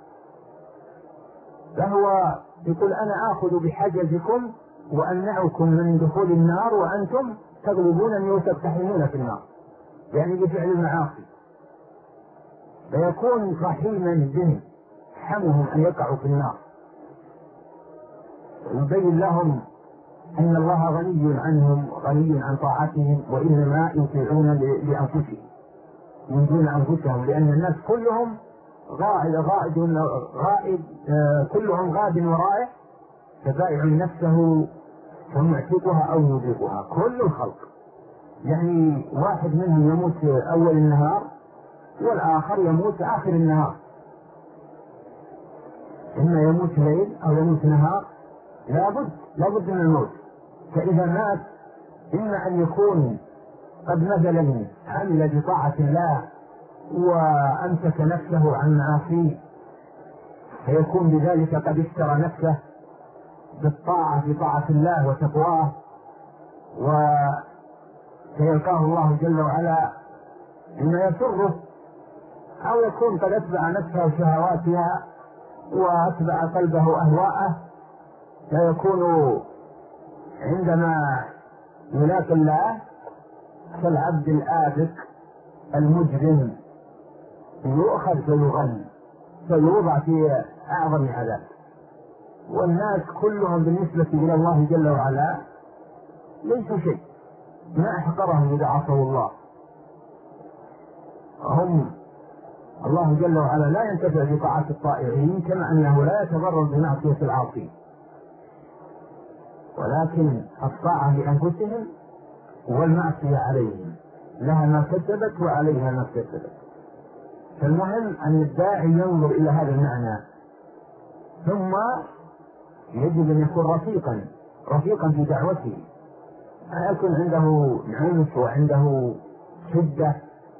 فهو يقول أنا آخذ بحجزكم وأمنعكم من دخول النار وأنتم تغلبونني وتقتحمون في النار، يعني بفعل المعاصي، فيكون رحيما بهم حمهم أن يقعوا في النار، يبين لهم أن الله غني عنهم غني عن طاعتهم، وإنما يطيعون لأنفسهم من دون أنفسهم، لأن الناس كلهم كلهم غاد ورائع، فبائع نفسه فمعتقها أو يوبقها، كل الخلق، يعني واحد منهم يموت أول النهار والآخر يموت آخر النهار، إما يموت ليل أو يموت نهار، لابد من الموت. فإذا مات إما أن يكون قد مثلا عمل بطاعة الله وأمسك نفسه عن معاصيه، فيكون بذلك قد اشترى نفسه بالطاعة بطاعة الله وتقواه، وسيلقاه الله جل وعلا إما يسره، أو يكون قد أتبع نفسه شهواتها وأتبع قلبه أهواءه، فيكون عندما يلاقي الله كالعبد الآبك المجرم، يؤخذ فيغل فيوضع في أعظم عذاب. والناس كلهم بالنسبة إلى الله جل وعلا ليسوا شيء، ما أحقرهم إذا عصوا الله، هم الله جل وعلا لا ينتفع بطاعة الطائعين، كما أنه لا يتضرر بمعصية العاصين، ولكن الطاعة لأنفسهم والمعصية عليهم، لها ما كسبت وعليها ما اكتسبت. فالمهم أن الداعي ينظر إلى هذا المعنى، ثم يجب أن يكون رفيقا في دعوته، لا يكون عنده عنف وعنده شدة،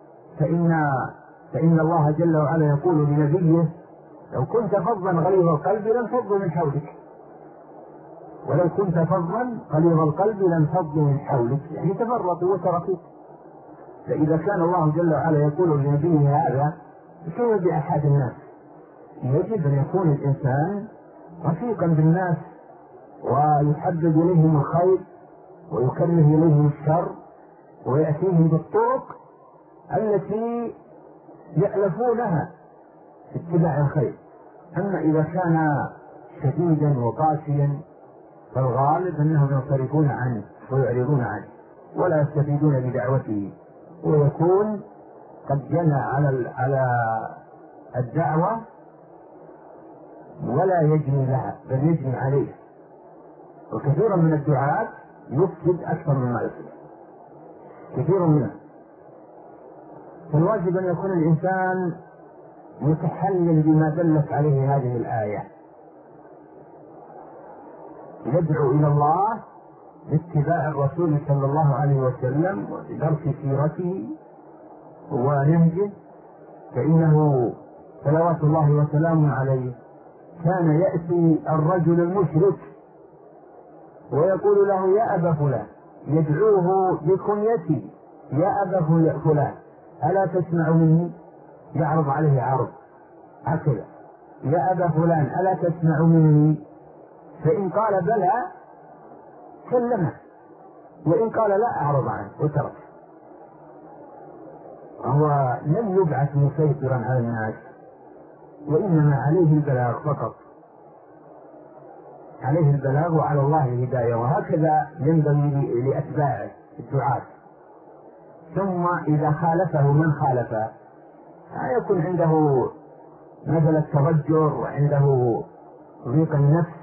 فإن الله جل وعلا يقول لنبيه لو كنت فظا غليظ القلب لانفضوا من حولك، ولو كنت فظا غليظ القلب لانفضوا من حولك، يعني تفرقوا وتركوا. فإذا كان الله جل وعلا يقول لنبيه هذا، كيف بأحد الناس؟ يجب أن يكون الإنسان رفيقا بالناس، ويحبب إليهم الخير ويكره إليهم الشر، ويأتيهم بالطرق التي يألفونها في اتباع الخير. أما إذا كان شديدا وقاسيا فالغالب أنهم ينصرفون عنه ويعرضون عنه ولا يستفيدون بدعوته، ويكون قد جنى على الدعوة ولا يجني لها بل يجني عليه. وكثيرا من الدعاة يفسد أكثر مما يفسد، كثير منه. فالواجب أن يكون الإنسان متحلل بما دلت عليه هذه الآية، يدعو إلى الله باتباع الرسول صلى الله عليه وسلم ودرس سيرته ونهجه، فإنه صلوات الله وسلامه عليه كان يأتي الرجل المشرك ويقول له يا أبا فلان، يدعوه بكنيته يا أبا فلان ألا تسمع مني، يعرض عليه عرض هكذا يا أبا فلان ألا تسمع مني، فإن قال بلى سلمه، وإن قال لا أعرض عنه وترك. هو لم يبعث مسيطرا على الناس، وإنما عليه البلاغ فقط، عليه البلاغ وعلى الله الهداية، وهكذا ينبغي لأتباع الدعاة. ثم إذا خالفه من خالفه يكون عنده مثل التضجر وعنده ضيق النفس،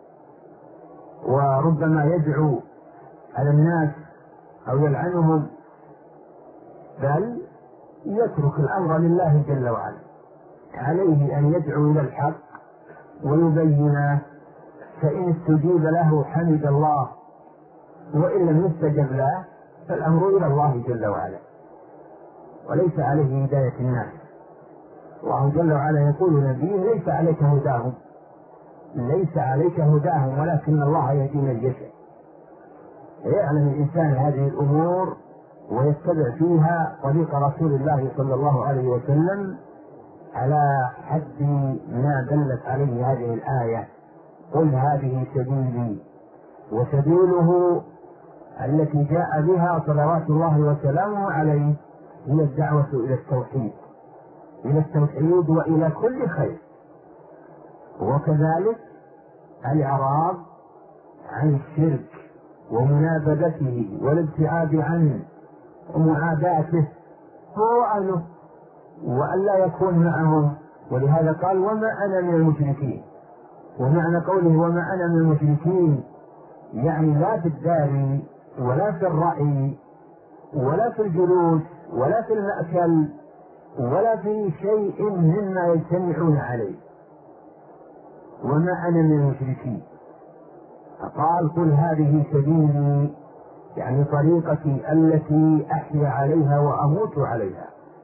وربما يدعو على الناس أو يلعنهم، بل يترك الأمر لله جل وعلا عليه أن يدعو إلى الحق ويبينه، فإن استجيب له حمد الله، وإن لم يستجب له فالأمر إلى الله جل وعلا، وليس عليه هداية الناس. الله جل وعلا يقول لنبيه: ليس عليك هداهم، ليس عليك هداهم ولكن الله يهدي من يشاء. يعلم الإنسان هذه الأمور ويتبع فيها طريق رسول الله صلى الله عليه وسلم على حد ما دلت عليه هذه الآية: قل هذه سبيلي. وسبيله التي جاء بها صلوات الله وسلامه عليه هي الدعوة إلى التوحيد، إلى التوحيد وإلى كل خير، وكذلك الإعراض عن الشرك ومنابذته والابتعاد عنه ومعاداته هو أهله، وأن لا يكون معهم. ولهذا قال: وما أنا من المشركين. ومعنى قوله وما أنا من المشركين يعني لا في الدار ولا في الرأي ولا في الجلوس ولا في المأكل ولا في شيء مما يجتمعون عليه، وما أنا من المشركين. فقال: قل هذه سبيلي، يعني طريقتي التي أحيا عليها وأموت عليها،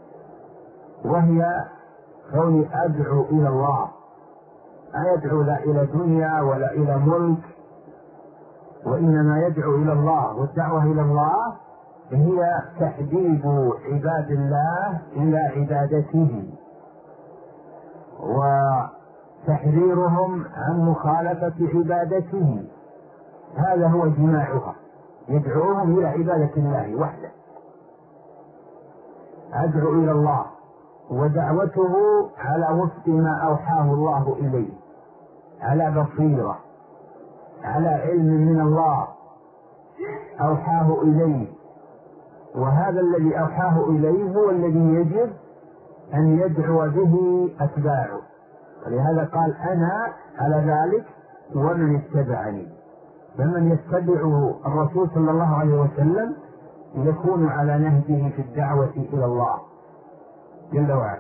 وهي كوني أدعو إلى الله، لا يدعو لا إلى دنيا ولا إلى ملك، وإنما يدعو إلى الله. والدعوة إلى الله هي تحبيب عباد الله إلى عبادته وتحذيرهم عن مخالفة عبادته، هذا هو جماعها، يدعوهم إلى عبادة الله وحده. أدعو إلى الله، ودعوته على وفق ما أوحاه الله إليه، على بصيرة، على علم من الله أوحاه إليه، وهذا الذي أوحاه إليه هو الذي يجب أن يدعو به أتباعه. ولهذا قال: أنا على ذلك ومن اتبعني. فمن يتبعه الرسول صلى الله عليه وسلم يكون على نهجه في الدعوة إلى الله جل وعلا.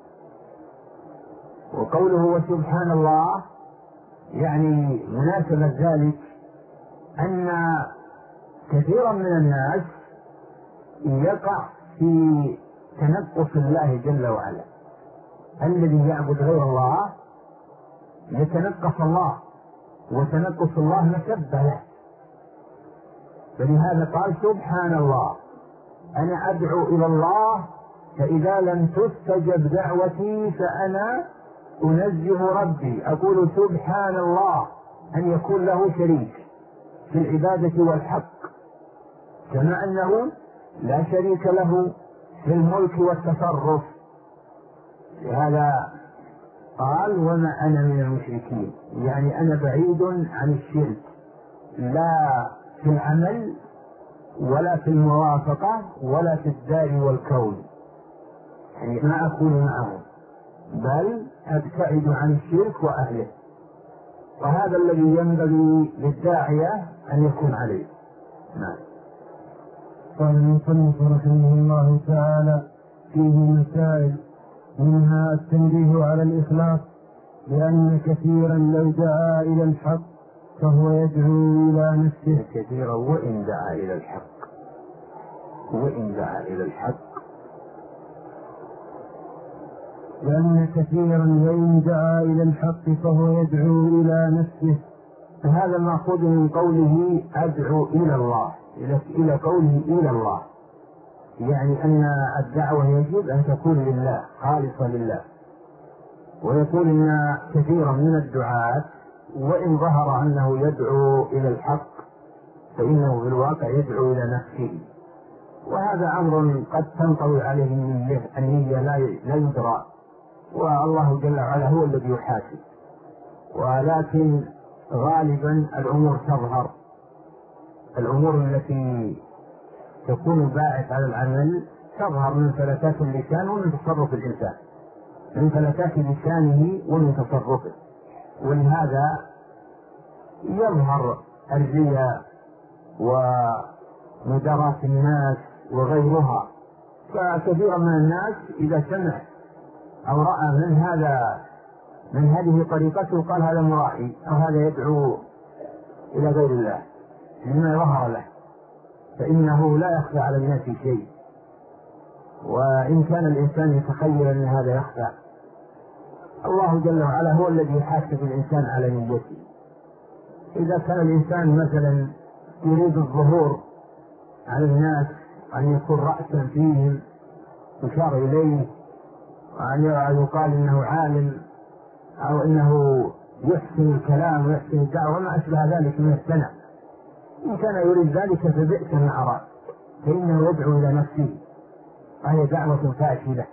وقوله وسبحان الله يعني مناسبة ذلك أن كثيرا من الناس يقع في تنقص الله جل وعلا. الذي يعبد غير الله يتنقص الله، وتنقص الله مسبة له. فلهذا قال: سبحان الله، أنا أدعو إلى الله، فإذا لم تستجب دعوتي فأنا أنزه ربي، أقول سبحان الله أن يكون له شريك في العبادة والحق، كما أنه لا شريك له في الملك والتصرف. لهذا قال: وما أنا من المشركين، يعني أنا بعيد عن الشرك، لا في العمل ولا في الموافقة ولا في الدار والكون، يعني ما أكون معهم، بل أبتعد عن الشرك وأهله. وهذا الذي ينبغي للداعية أن يكون عليه. نعم. قال المصنف رحمه الله تعالى: فيه مسائل، منها التنبيه على الإخلاص، لأن كثيرا لو دعا إلى الحق فهو يدعو إلى نفسه. كثيرا وإن دعا إلى الحق، وإن دعا إلى الحق، لأن كثيرا وإن دعا إلى الحق فهو يدعو إلى نفسه. هذا مأخوذ من قوله أدعو إلى الله، إلى قوله إلى الله، يعني أن الدعوة يجب أن تكون لله خالصة لله. ويقول إن كثيرا من الدعاة وإن ظهر أنه يدعو إلى الحق فإنه في الواقع يدعو إلى نفسه، وهذا أمر قد تنطوي عليه النية لا يدرى، والله جل وعلا هو الذي يحاسب. ولكن غالبا الأمور تظهر، الأمور التي تكون باعث على العمل تظهر من فلتات اللسان ومن تصرف الإنسان، من فلتات لسانه ومن تصرفه. ولهذا يظهر الرياء ومداراة الناس وغيرها. فكثيرا من الناس إذا سمع أو رأى من هذه طريقته قال هذا مرائي أو هذا يدعو إلى غير الله مما ظهر له، فإنه لا يخفى على الناس شيء. وإن كان الإنسان يتخيل أن هذا يخفى، الله جل وعلا هو الذي يحاسب الإنسان على نيته. إذا كان الإنسان مثلا يريد الظهور على الناس، أن يكون رأسا فيهم يشار إليه، وأن يقال إنه عالم، أو إنه يحسن الكلام ويحسن الدعوة وما أشبه ذلك من السنة، إن كان يريد ذلك فبئس ما أراد، فإنه يدعو إلى نفسه، وهي دعوة فاشلة.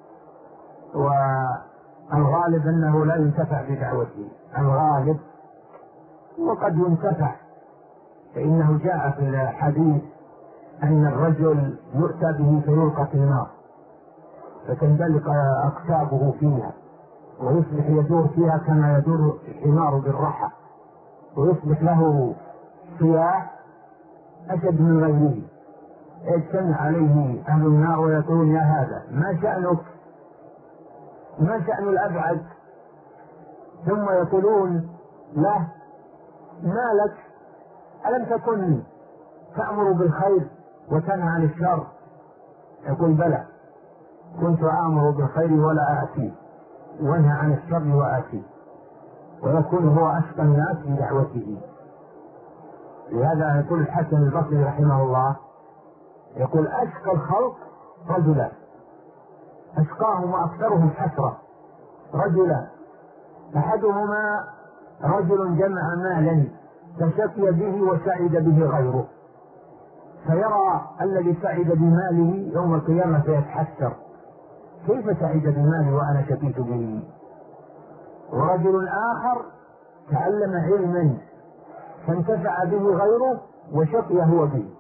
والغالب أنه لا ينتفع بدعوته، الغالب، وقد ينتفع، فإنه جاء في الحديث أن الرجل يؤتى به فيلقى في النار فتندلق أقتابه فيها، ويصبح يدور فيها كما يدور الحمار بالرحى، ويصبح له صياح أشد من غيره. يجتمع عليه أهل النار ويقولون يا هذا ما شأنك، ما شأن الأبعد، ثم يقولون له ما لك، ألم تكن تأمر بالخير وتنهى عن الشر؟ يقول بلى، كنت آمر بالخير ولا آتي، وانهى عن الشر وآتي، ويكون هو أشقى الناس بدعوته. لهذا يقول الحسن البصري رحمه الله، يقول أشقى الخلق رجلا، أشقاهم وأكثرهم حسرة رجلا، أحدهما رجل جمع مالا فشقي به وسعد به غيره، فيرى الذي سعد بماله يوم القيامة فيتحسر، كيف سعد بمالي وأنا شقيت به؟ ورجل آخر تعلم علما فانتفع به غيره وشقي هو به.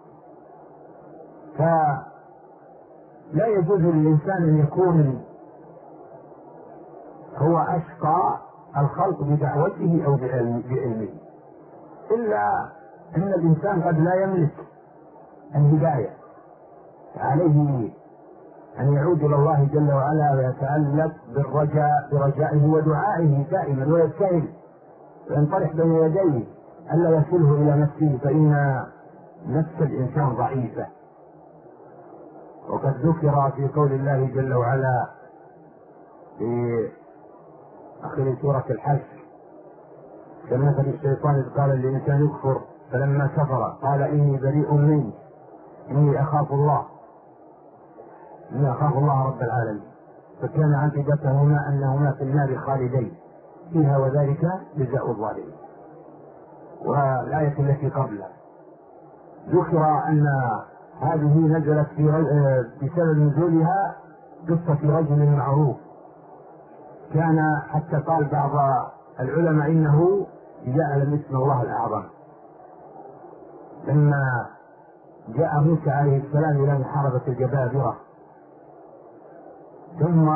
فلا يجوز للإنسان أن يكون هو أشقى الخلق بدعوته أو بعلمه، إلا أن الإنسان قد لا يملك الهداية، عليه أن يعود إلى الله جل وعلا ويتعلق برجائه ودعائه دائما، ويجتهد وينطرح بين يديه ألا يصله إلى نفسه، فإن نفس الإنسان ضعيفة. وقد ذكر في قول الله جل وعلا في آخر سورة الحشر كمثل الشيطان إذ قال للإنسان يكفر فلما كفر قال إني بريء منك إني أخاف الله رب العالمين، فكان عاقبتهما أنهما في النار خالدين فيها وذلك جزاء الظالمين. والآية التي قبلها ذكر أن هذه نزلت بسبب نزولها قصة رجل معروف كان، حتى قال بعض العلماء إنه جعل اسم الله الأعظم، لما جاء موسى عليه السلام إلى محاربة الجبابرة ثم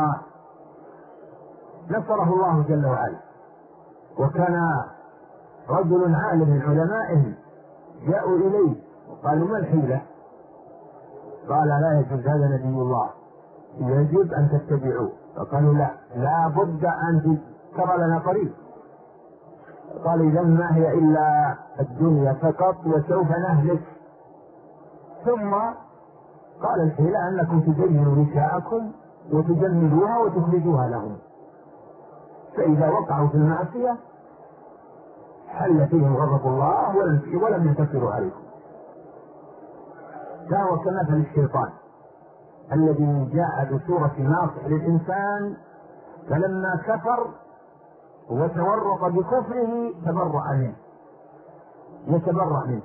نصره الله جل وعلا، وكان رجل عالم من علمائهم جاءوا إليه وقالوا ما الحيلة؟ قال لا يجوز، هذا نبي الله يجب أن تتبعوه. فقالوا لا بد أن ترى لنا طريق. قال إذا ما هي إلا الدنيا فقط وسوف نهلك. ثم قال الحيلة أنكم تزينوا نساءكم وتجملوها وتخرجوها لهم، فإذا وقعوا في المعصية حل فيهم غضب الله ولم ينتصروا عليكم. فهو كمثل الشيطان الذي جاء بصورة ناصح للإنسان، فلما كفر وتورط بكفره يتبرأ منه.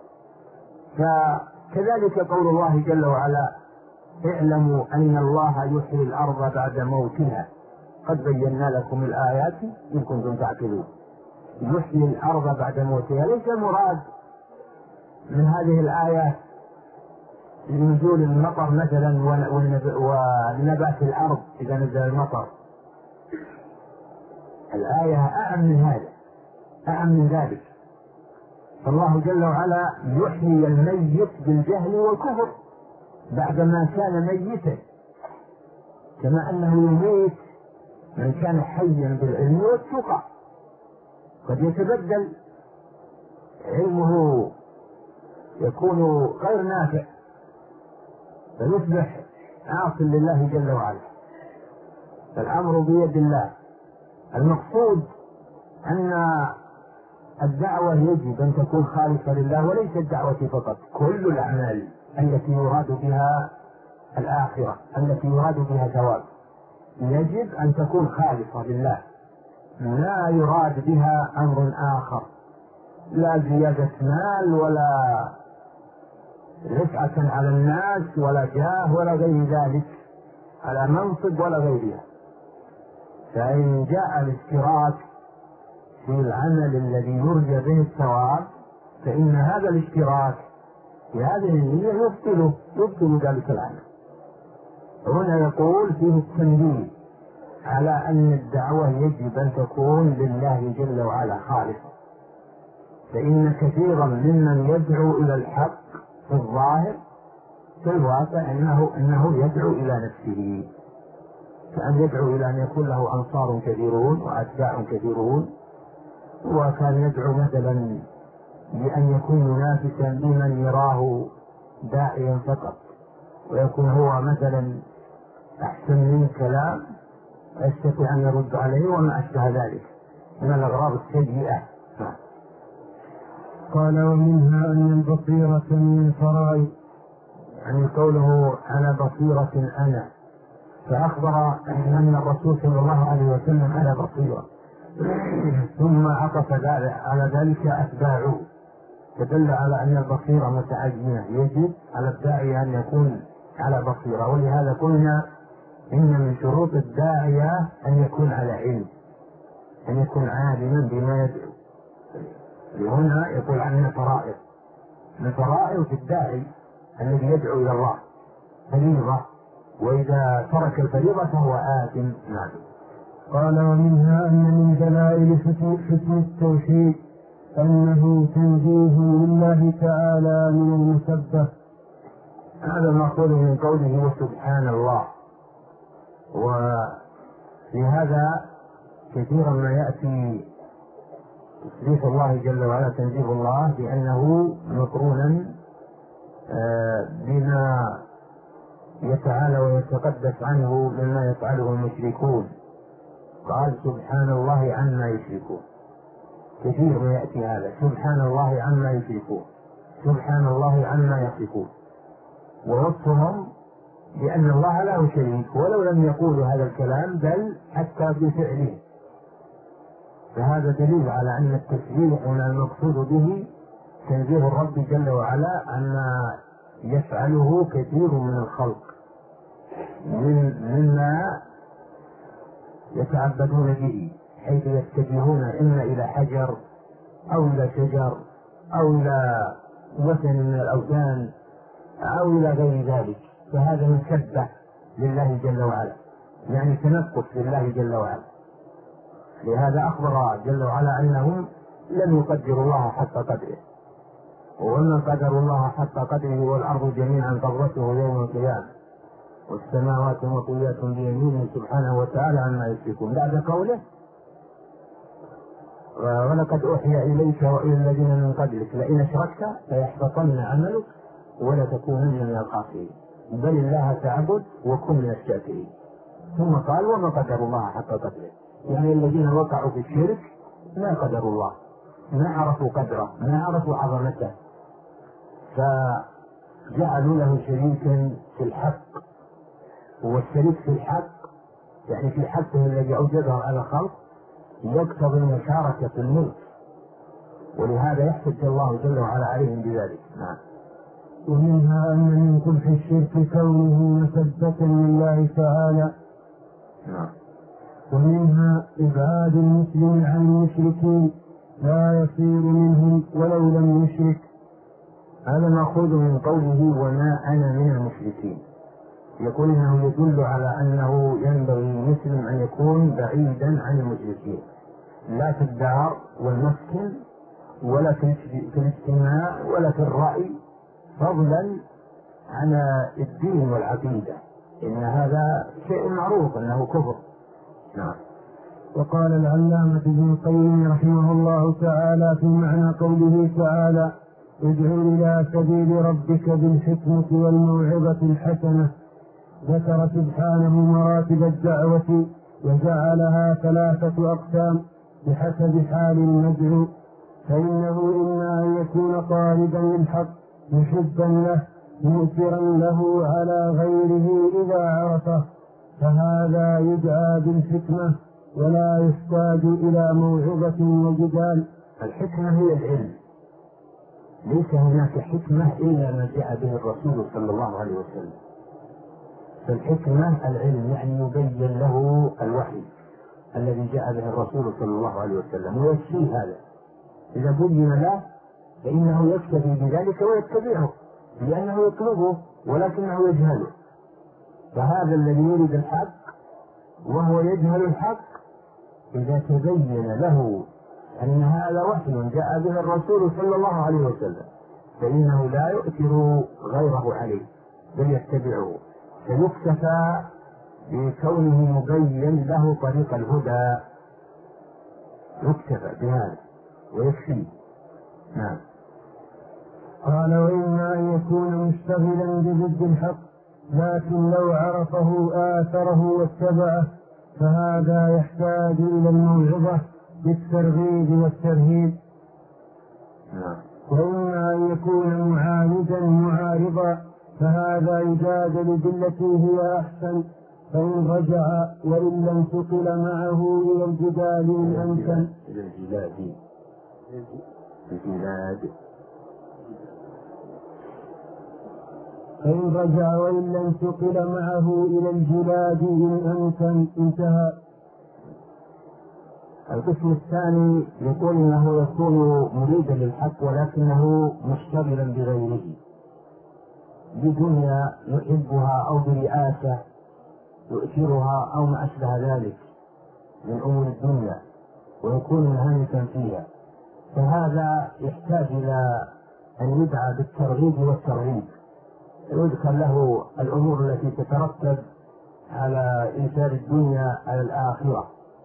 فكذلك قول الله جل وعلا اعلموا أن الله يحيي الأرض بعد موتها قد بينا لكم الآيات إن كنتم تعقلون. يحيي الأرض بعد موتها، ليس المراد من هذه الآية نزول المطر مثلا ونبات الأرض إذا نزل المطر. الآية أعم من هذا، أعم من ذلك. فالله جل وعلا يحيي الميت بالجهل والكفر بعدما كان ميتا، كما أنه يميت من كان حيا بالعلم والتقى، قد يتبدل علمه يكون غير نافع فيصبح عاصٍ لله جل وعلا. فالأمر بيد الله. المقصود أن الدعوة يجب أن تكون خالصة لله، وليس الدعوة فقط، كل الأعمال التي يراد بها الآخرة التي يراد بها ثواب يجب أن تكون خالصة لله، لا يراد بها أمر آخر، لا زيادة مال ولا رفعة على الناس ولا جاه ولا غير ذلك، على منصب ولا غيرها. فإن جاء الاشتراك في العمل الذي يرجى به الثواب فإن هذا الاشتراك في هذه النية يبطل ذلك العمل. هنا يقول فيه التنبيه على أن الدعوة يجب أن تكون لله جل وعلا خالصة، فإن كثيرا ممن يدعو إلى الحق في الظاهر في الواقع إنه يدعو إلى نفسه، كأن يدعو إلى أن يكون له أنصار كثيرون وأتباع كثيرون، وكان يدعو مثلا بأن يكون منافسا بمن يراه داعيا فقط، ويكون هو مثلا أحسن من كلام يستطيع أن يرد عليه وما أشبه ذلك من الأغراض السيئة. قال ومنها أن البصيرة من الفرائض، يعني قوله على بصيرة أنا، فأخبر أن الرسول صلى الله عليه وسلم على بصيرة، ثم عطف على ذلك أتباعه، فدل على أن البصيرة متعينة، يجب على الداعية أن يكون على بصيرة. ولهذا قلنا إن من شروط الداعية أن يكون على علم، أن يكون عالما بما يدعو. هنا يقول عنها فرائض، من فرائض الداعي الذي يدعو إلى الله فريضة، وإذا ترك الفريضة فهو آثم. نعم. قال ومنها أن من دلائل حسن التوحيد أنه تنزيه لله تعالى من المسبح. هذا المقول من قوله وسبحان الله، ولهذا كثيرا ما يأتي تسبيح الله جل وعلا تنزيه الله بأنه مقرونا بما يتعالى ويتقدس عنه مما يفعله المشركون. قال سبحان الله عما يشركون، كثير ما يأتي هذا، سبحان الله عما يشركون، سبحان الله عما يصفون، ووصفهم بأن الله له شريك ولو لم يقولوا هذا الكلام بل حتى بفعله. فهذا دليل على أن التسبيح هنا المقصود به تنزيه الرب جل وعلا عما يفعله كثير من الخلق مما يتعبدون به، حيث يتجهون إما إلى حجر أو إلى شجر أو إلى وثن من الأوثان أو إلى غير ذلك، فهذا مسبح لله جل وعلا، يعني تنقص لله جل وعلا. لهذا أخبر جل وعلا أنهم لم يقدروا الله حق قدره، وما قدر الله حق قدره والأرض جميعا قبضته يوم القيامة والسماوات مطويات بيمينه سبحانه وتعالى عما يشركون. بعد قوله ولقد أوحي إليك وإلى الذين من قبلك لئن أشركت ليحبطن عملك ولتكونن من الخاسرين، بل الله تعبد وكن من الشاكرين. ثم قال وما قدر الله حق قدره، يعني الذين وقعوا في الشرك ما قدروا الله، ما عرفوا قدره، ما عرفوا عظمته، فجعلوا له شريكا في الحق. والشريك في الحق يعني في حقه الذي أوجده على الخلق يقتضي المشاركة في الملك، ولهذا يحتج الله جل وعلا عليهم بذلك. نعم. ومنها أن من قبح الشرك كونه مسبة لله تعالى. نعم. ومنها إبعاد المسلم عن المشركين لا يصير منهم ولو لم يشرك. هذا مأخوذ من قوله وما أنا من المشركين، يقول إنه يدل على أنه ينبغي للمسلم أن يكون بعيدا عن المشركين، لا في الدار والمسكن ولا في الاجتماع ولا في الرأي، فضلا عن الدين والعقيدة، إن هذا شيء معروف أنه كفر، نعم. وقال العلامة ابن القيم رحمه الله تعالى في معنى قوله تعالى ادع إلى سبيل ربك بالحكمة والموعظة الحسنة، ذكر سبحانه مراتب الدعوة وجعلها 3 أقسام بحسب حال المدعو، فإنه إما أن يكون طالبا للحق محبا له مؤثرا له على غيره إذا عرفه، فهذا يدعى بالحكمة ولا يحتاج إلى موعظة وجدال. الحكمة هي العلم، ليس هناك حكمة إلا ما جاء به الرسول صلى الله عليه وسلم. فالحكمة العلم، يعني يبين له الوحي الذي جاء به الرسول صلى الله عليه وسلم ويكفيه هذا. إذا بين له فإنه يكتفي بذلك ويتبعه لأنه يطلبه ولكنه يجهله. فهذا الذي يريد الحق وهو يجهل الحق إذا تبين له أن هذا وحي جاء به الرسول صلى الله عليه وسلم فإنه لا يؤثر غيره عليه بل يتبعه، فيكتفى بكونه مبين له طريق الهدى، يكتفى بهذا ويكفي. نعم. قال وإما أن يكون مشتغلا بضد الحق لكن لو عرفه آثره واتبعه، فهذا يحتاج إلى الموعظة بالترغيب والترهيب. وإما أن يكون معاندا معارضا، فهذا يجادل بالتي هي أحسن، فإن رجع وإلا انتقل معه إلى الجدال إن أمكن. فإن رجع وإلا انتقل معه إلى الجلاد إن أمكن. انتهى. القسم الثاني يقول إنه يكون مريدا للحق ولكنه مشتغلا بغيره، بدنيا يحبها أو برئاسة يؤثرها أو ما أشبه ذلك من أمور الدنيا ويكون منهمكا فيها، فهذا يحتاج إلى أن يدعى بالترغيب والترهيب، يذكر له الأمور التي تترتب على إنكار الدنيا على الآخرة،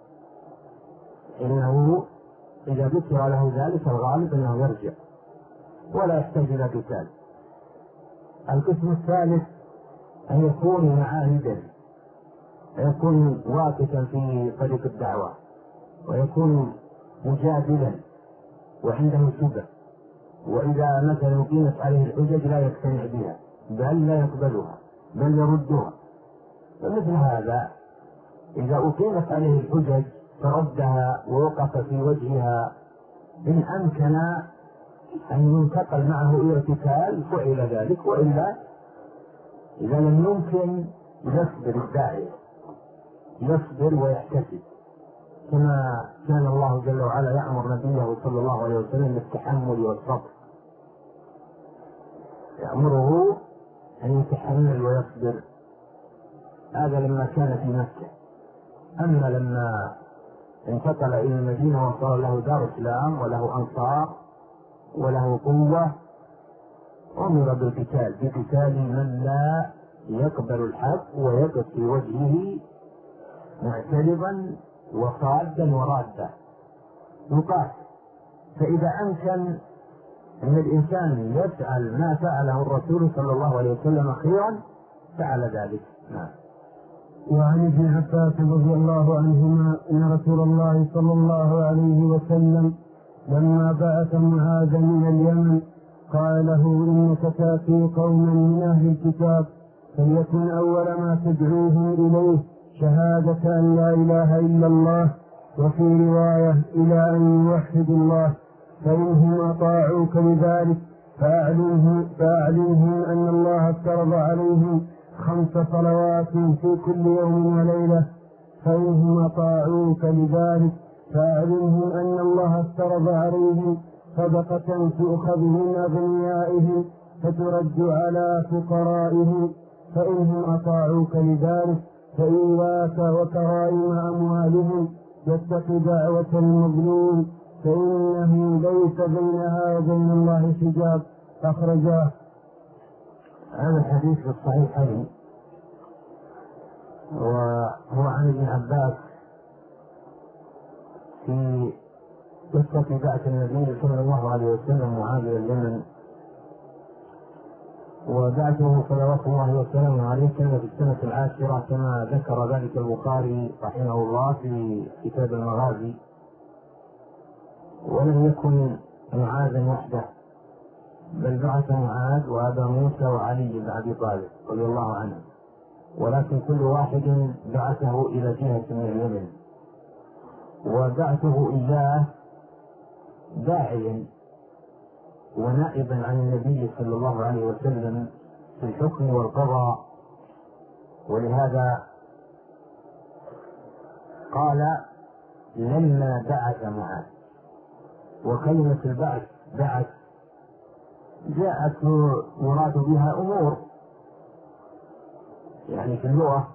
إنه إذا ذكر له ذلك الغالب أنه يرجع ولا يحتاج إلى قتال. القسم الثالث أن يكون معاهدا، يكون واقفا في طريق الدعوة ويكون مجادلا وعنده شبه، وإذا مثلا قيمت عليه الحجج لا يقتنع بها بل لا يقبلها بل يردها. فمثل هذا إذا أقيمت عليه الحجج فردها ووقف في وجهها إن أمكن أن ينتقل معه إلى قتال فعل ذلك، وإلا إذا لم يمكن يصبر الداعية، يصبر ويحتسب كما كان الله جل وعلا يأمر نبيه صلى الله عليه وسلم بالتحمل والصبر، يأمره أن يتحمل ويصبر. هذا لما كان في مكة. أما لما انتقل إلى المدينة وصار له دار إسلام وله أنصار وله قوة أمر بالقتال، بقتال من لا يقبل الحق ويقف في وجهه معترضا وصادا ورادا يقاتل. فإذا أمكن أن الإنسان يفعل ما فعله الرسول صلى الله عليه وسلم خيرا فعل ذلك. نعم. وعن ابن عباس رضي الله عنهما أن رسول الله صلى الله عليه وسلم لما بعث معاذا من اليمن قال له إنك تأتي قوما من أهل الكتاب فليكن أول ما تدعوهم إليه شهادة أن لا إله إلا الله، وفي رواية إلى أن يوحدوا الله، فإنهم أطاعوك لذلك فأعلمهم أن الله افترض عليهم 5 صلوات في كل يوم وليلة، فإنهم أطاعوك لذلك فأعلمهم أن الله افترض عليهم صدقة تؤخذ من أغنيائهم فترد على فقرائهم، فإنهم أطاعوك لذلك فإياك وكرائم أموالهم واتق دعوة المظلوم فإنه ليس بينها وبين الله حجاب. أخرجاه. هذا الحديث في الصحيحين وهو عن ابن عباس في قصة بعث النبي صلى الله عليه وسلم معاذ إلى اليمن، وبعثه صلوات الله وسلامه عليه كان في السنة 10 كما ذكر ذلك البخاري رحمه الله في كتاب المغازي. ولم يكن معاذا وحده، بل بعث معاذ وأبا موسى وعلي بن أبي طالب رضي الله عنه، ولكن كل واحد بعثه إلى جهة من اليمن، وبعثه إياه داعيا ونائبا عن النبي صلى الله عليه وسلم في الحكم والقضاء. ولهذا قال لما بعث معاذ. وكلمة بعث جاءت يراد بها أمور، يعني في اللغة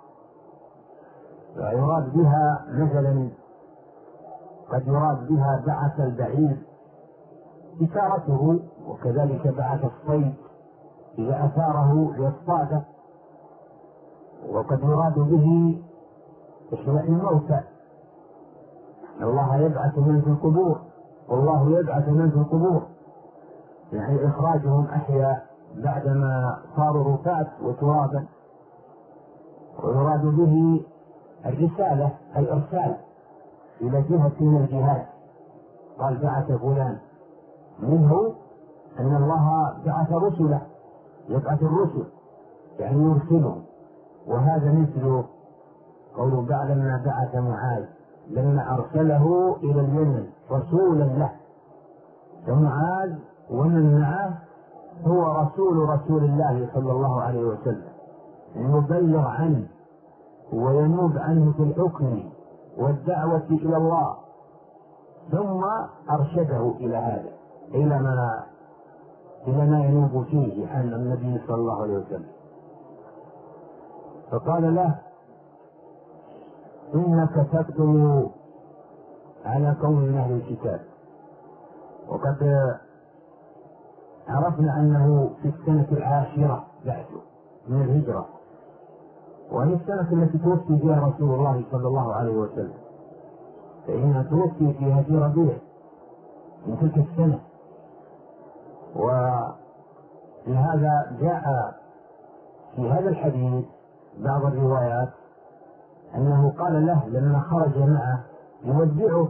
يراد بها مثلا قد يراد بها بعث البعير إثارته، وكذلك بعث الصيد إذا أثاره ليصطاده، وقد يراد به إحياء الموتى، الله يبعث من في القبور، والله يبعث من في القبور، يعني إخراجهم أحياء بعدما صاروا رفات وترابا. ويراد به الرسالة، الإرسال إلى جهة من الجهات، قال بعث فلان، منه أن الله بعث رسله، يبعث الرسل يعني يرسلهم. وهذا مثل قوله بعد ما بعث معاذ لما أرسله إلى اليمن رسولا له، فمعاذ ومن معه هو رسول الله صلى الله عليه وسلم، يبلغ عنه وينوب عنه في الحكم والدعوة إلى الله، ثم أرشده إلى هذا، إلى ما ينوب فيه عن النبي صلى الله عليه وسلم. فقال له إنك تقدم على قوم من أهل الكتاب، وقد عرفنا أنه في السنة 10 بعده من الهجرة، وهي السنة التي توفي فيها رسول الله صلى الله عليه وسلم، فإنها توفي فيها في ربيع من تلك السنة. ولهذا جاء في هذا الحديث بعض الروايات أنه قال له لما خرج معه يودعه،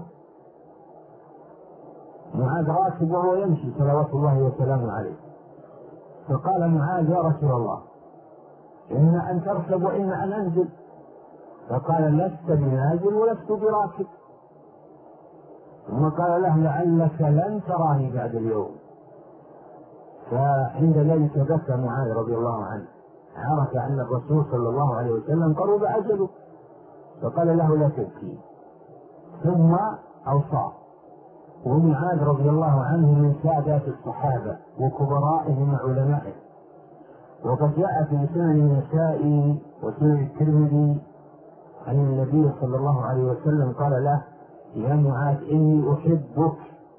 معاذ راكب وهو يمشي صلوات الله وسلامه عليه، فقال معاذ يا رسول الله إما أن تركب وإما أن أنزل، فقال لست بنازل ولست براكب، ثم قال له لعلك لن تراني بعد اليوم. فعند ذلك بكى معاذ رضي الله عنه، عرف أن الرسول صلى الله عليه وسلم قرب أجله، فقال له لا تبكي، ثم أوصاه. ومعاذ رضي الله عنه من سادات الصحابة وكبرائهم وعلمائهم، وقد جاء في سنن النسائي وسنن الترمذي عن النبي صلى الله عليه وسلم قال له يا معاذ إني أحبك،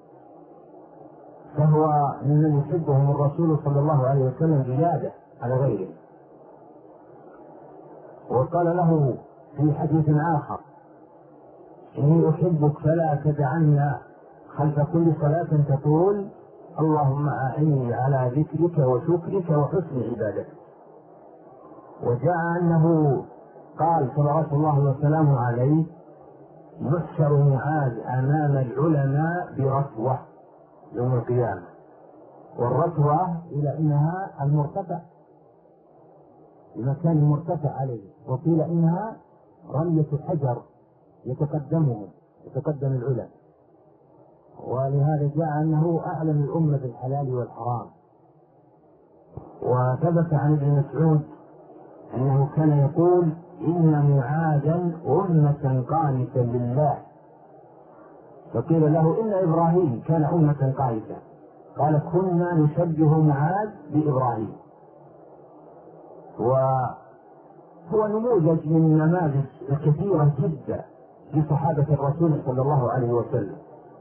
فهو ممن يحبهم الرسول صلى الله عليه وسلم زيادة على غيره. وقال له في حديث آخر إني أحبك فلا تدعن خلف كل صلاة تقول اللهم أعني على ذكرك وشكرك وحسن عبادتك. وجاء أنه قال صلوات الله وسلامه عليه يحشر معاذ أمام العلماء برتوة يوم القيامة، والرتوة إلى إنها المرتفع، المكان مرتفع عليه، وقيل إنها رمية حجر يتقدم العلماء. ولهذا جاء أنه أعلم الأمة بالحلال والحرام. وثبت عن ابن مسعود أنه كان يقول إن معاذا أمة قانتا لله، فقيل له إن إبراهيم كان أمة قانتا، قال كنا نشبه معاذ بإبراهيم. وهو نموذج من النماذج الكثيرة جدا لصحابة الرسول صلى الله عليه وسلم.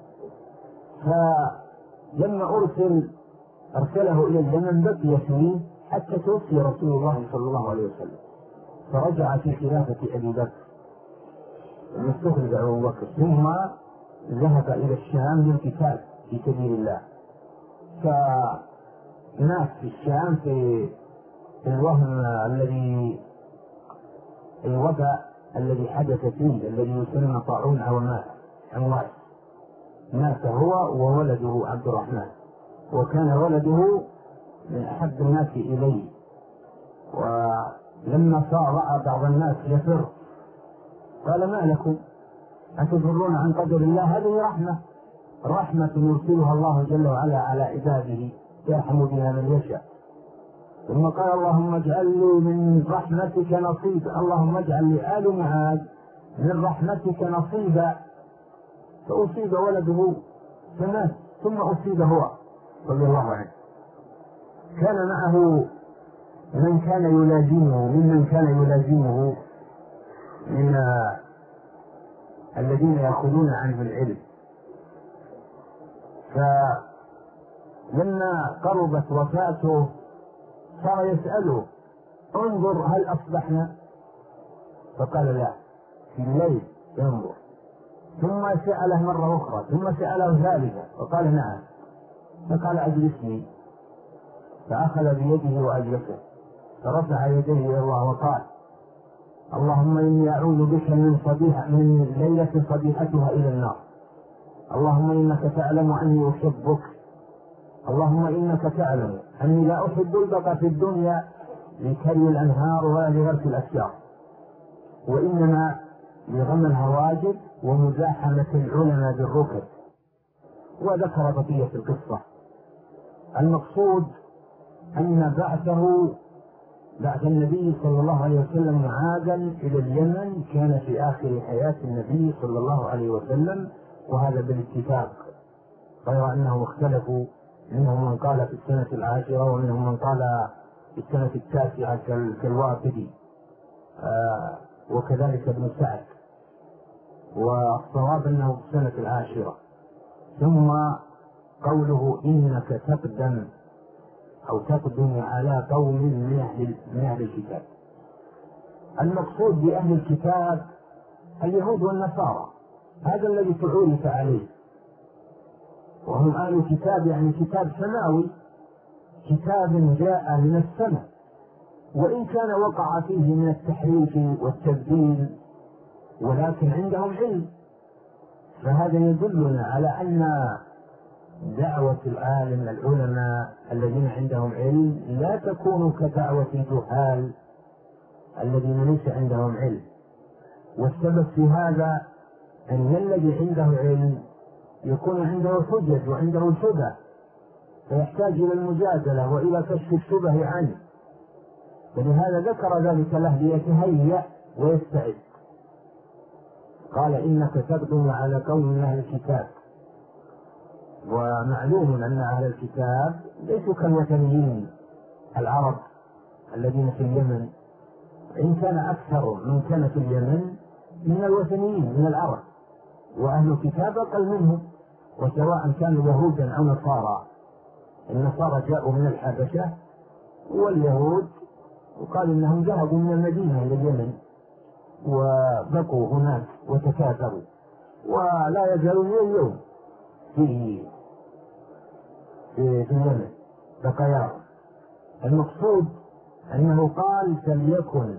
فلما أرسله إلى اليمن بقي فيه حتى توفي رسول الله صلى الله عليه وسلم، فرجع في خلافة أبي بكر، ثم استخلف أبو بكر، ثم ذهب إلى الشام للقتال في سبيل الله، فمات في الشام في الوهم الوباء الذي حدث فيه الذي يسمى طاعون أمواس. مات هو وولده عبد الرحمن، وكان ولده من أحب الناس إليه. ولما رأى بعض الناس يفر قال: ما لكم أتفرون عن قدر الله؟ هذه رحمة يرسلها الله جل وعلا على عباده يرحم بها من يشاء. ثم قال: اللهم اجعل لي من رحمتك نصيبا، اللهم اجعل لآل معاذ من رحمتك نصيبا. فأصيب ولده فمات، ثم أصيب هو رضي الله عنه. كان معه ممن كان يلازمه من الذين يأخذون عنه العلم. فلما قربت وفاته صار يسأله: انظر هل أصبحنا؟ فقال: لا، في الليل ينظر. ثم سأله مرة أخرى، ثم سأله ثالثة فقال: نعم. فقال: أجلسني. فأخذ بيده وأجلسه، فرفع يديه إلى الله وقال: اللهم إني أعوذ بك من ليلة صبيحتها إلى النار. اللهم إنك تعلم أني أحبك. اللهم إنك تعلم أني لا أحب البقاء في الدنيا لكري الأنهار ولا لغرس الأشجار، وإنما لغم الهواجر ومزاحمة العلماء بالركب. وذكر بقية القصة. المقصود أن بعث النبي صلى الله عليه وسلم معاذا إلى اليمن كان في آخر حياة النبي صلى الله عليه وسلم، وهذا بالاتفاق، غير أنهم اختلفوا، منهم من قال في السنة 10 ومنهم من قال في السنة 9 كالواقدي وكذلك ابن سعد، والصواب أنه في السنة 10. ثم قوله إنك تقدم على قوم من أهل الكتاب. المقصود بأهل الكتاب اليهود والنصارى، هذا الذي تعرف عليه، وهم أهل الكتاب يعني كتاب سماوي، كتاب جاء من السماء، وإن كان وقع فيه من التحريف والتبديل ولكن عندهم علم. فهذا يدلنا على أن دعوة العلماء الذين عندهم علم لا تكون كدعوة الجهال الذين ليس عندهم علم. والسبب في هذا أن الذي عنده علم يكون عنده حجج وعنده شبه، فيحتاج إلى المجادلة وإلى كشف الشبه عنه، فلهذا ذكر ذلك له ليتهيأ ويستعد. قال: إنك تقدم على قوم من أهل الكتاب. ومعلوم أن أهل الكتاب ليسوا كالوثنيين العرب الذين في اليمن، إن كان أكثر من كان في اليمن من الوثنيين من العرب، وأهل الكتاب أقل منهم، وسواء كانوا يهودا أو نصارى. النصارى جاءوا من الحبشة، واليهود وقالوا إنهم ذهبوا من المدينة إلى اليمن وبقوا هناك وتكاثروا، ولا يزالون اليوم في اليمن بقايا. المقصود أنه قال: فليكن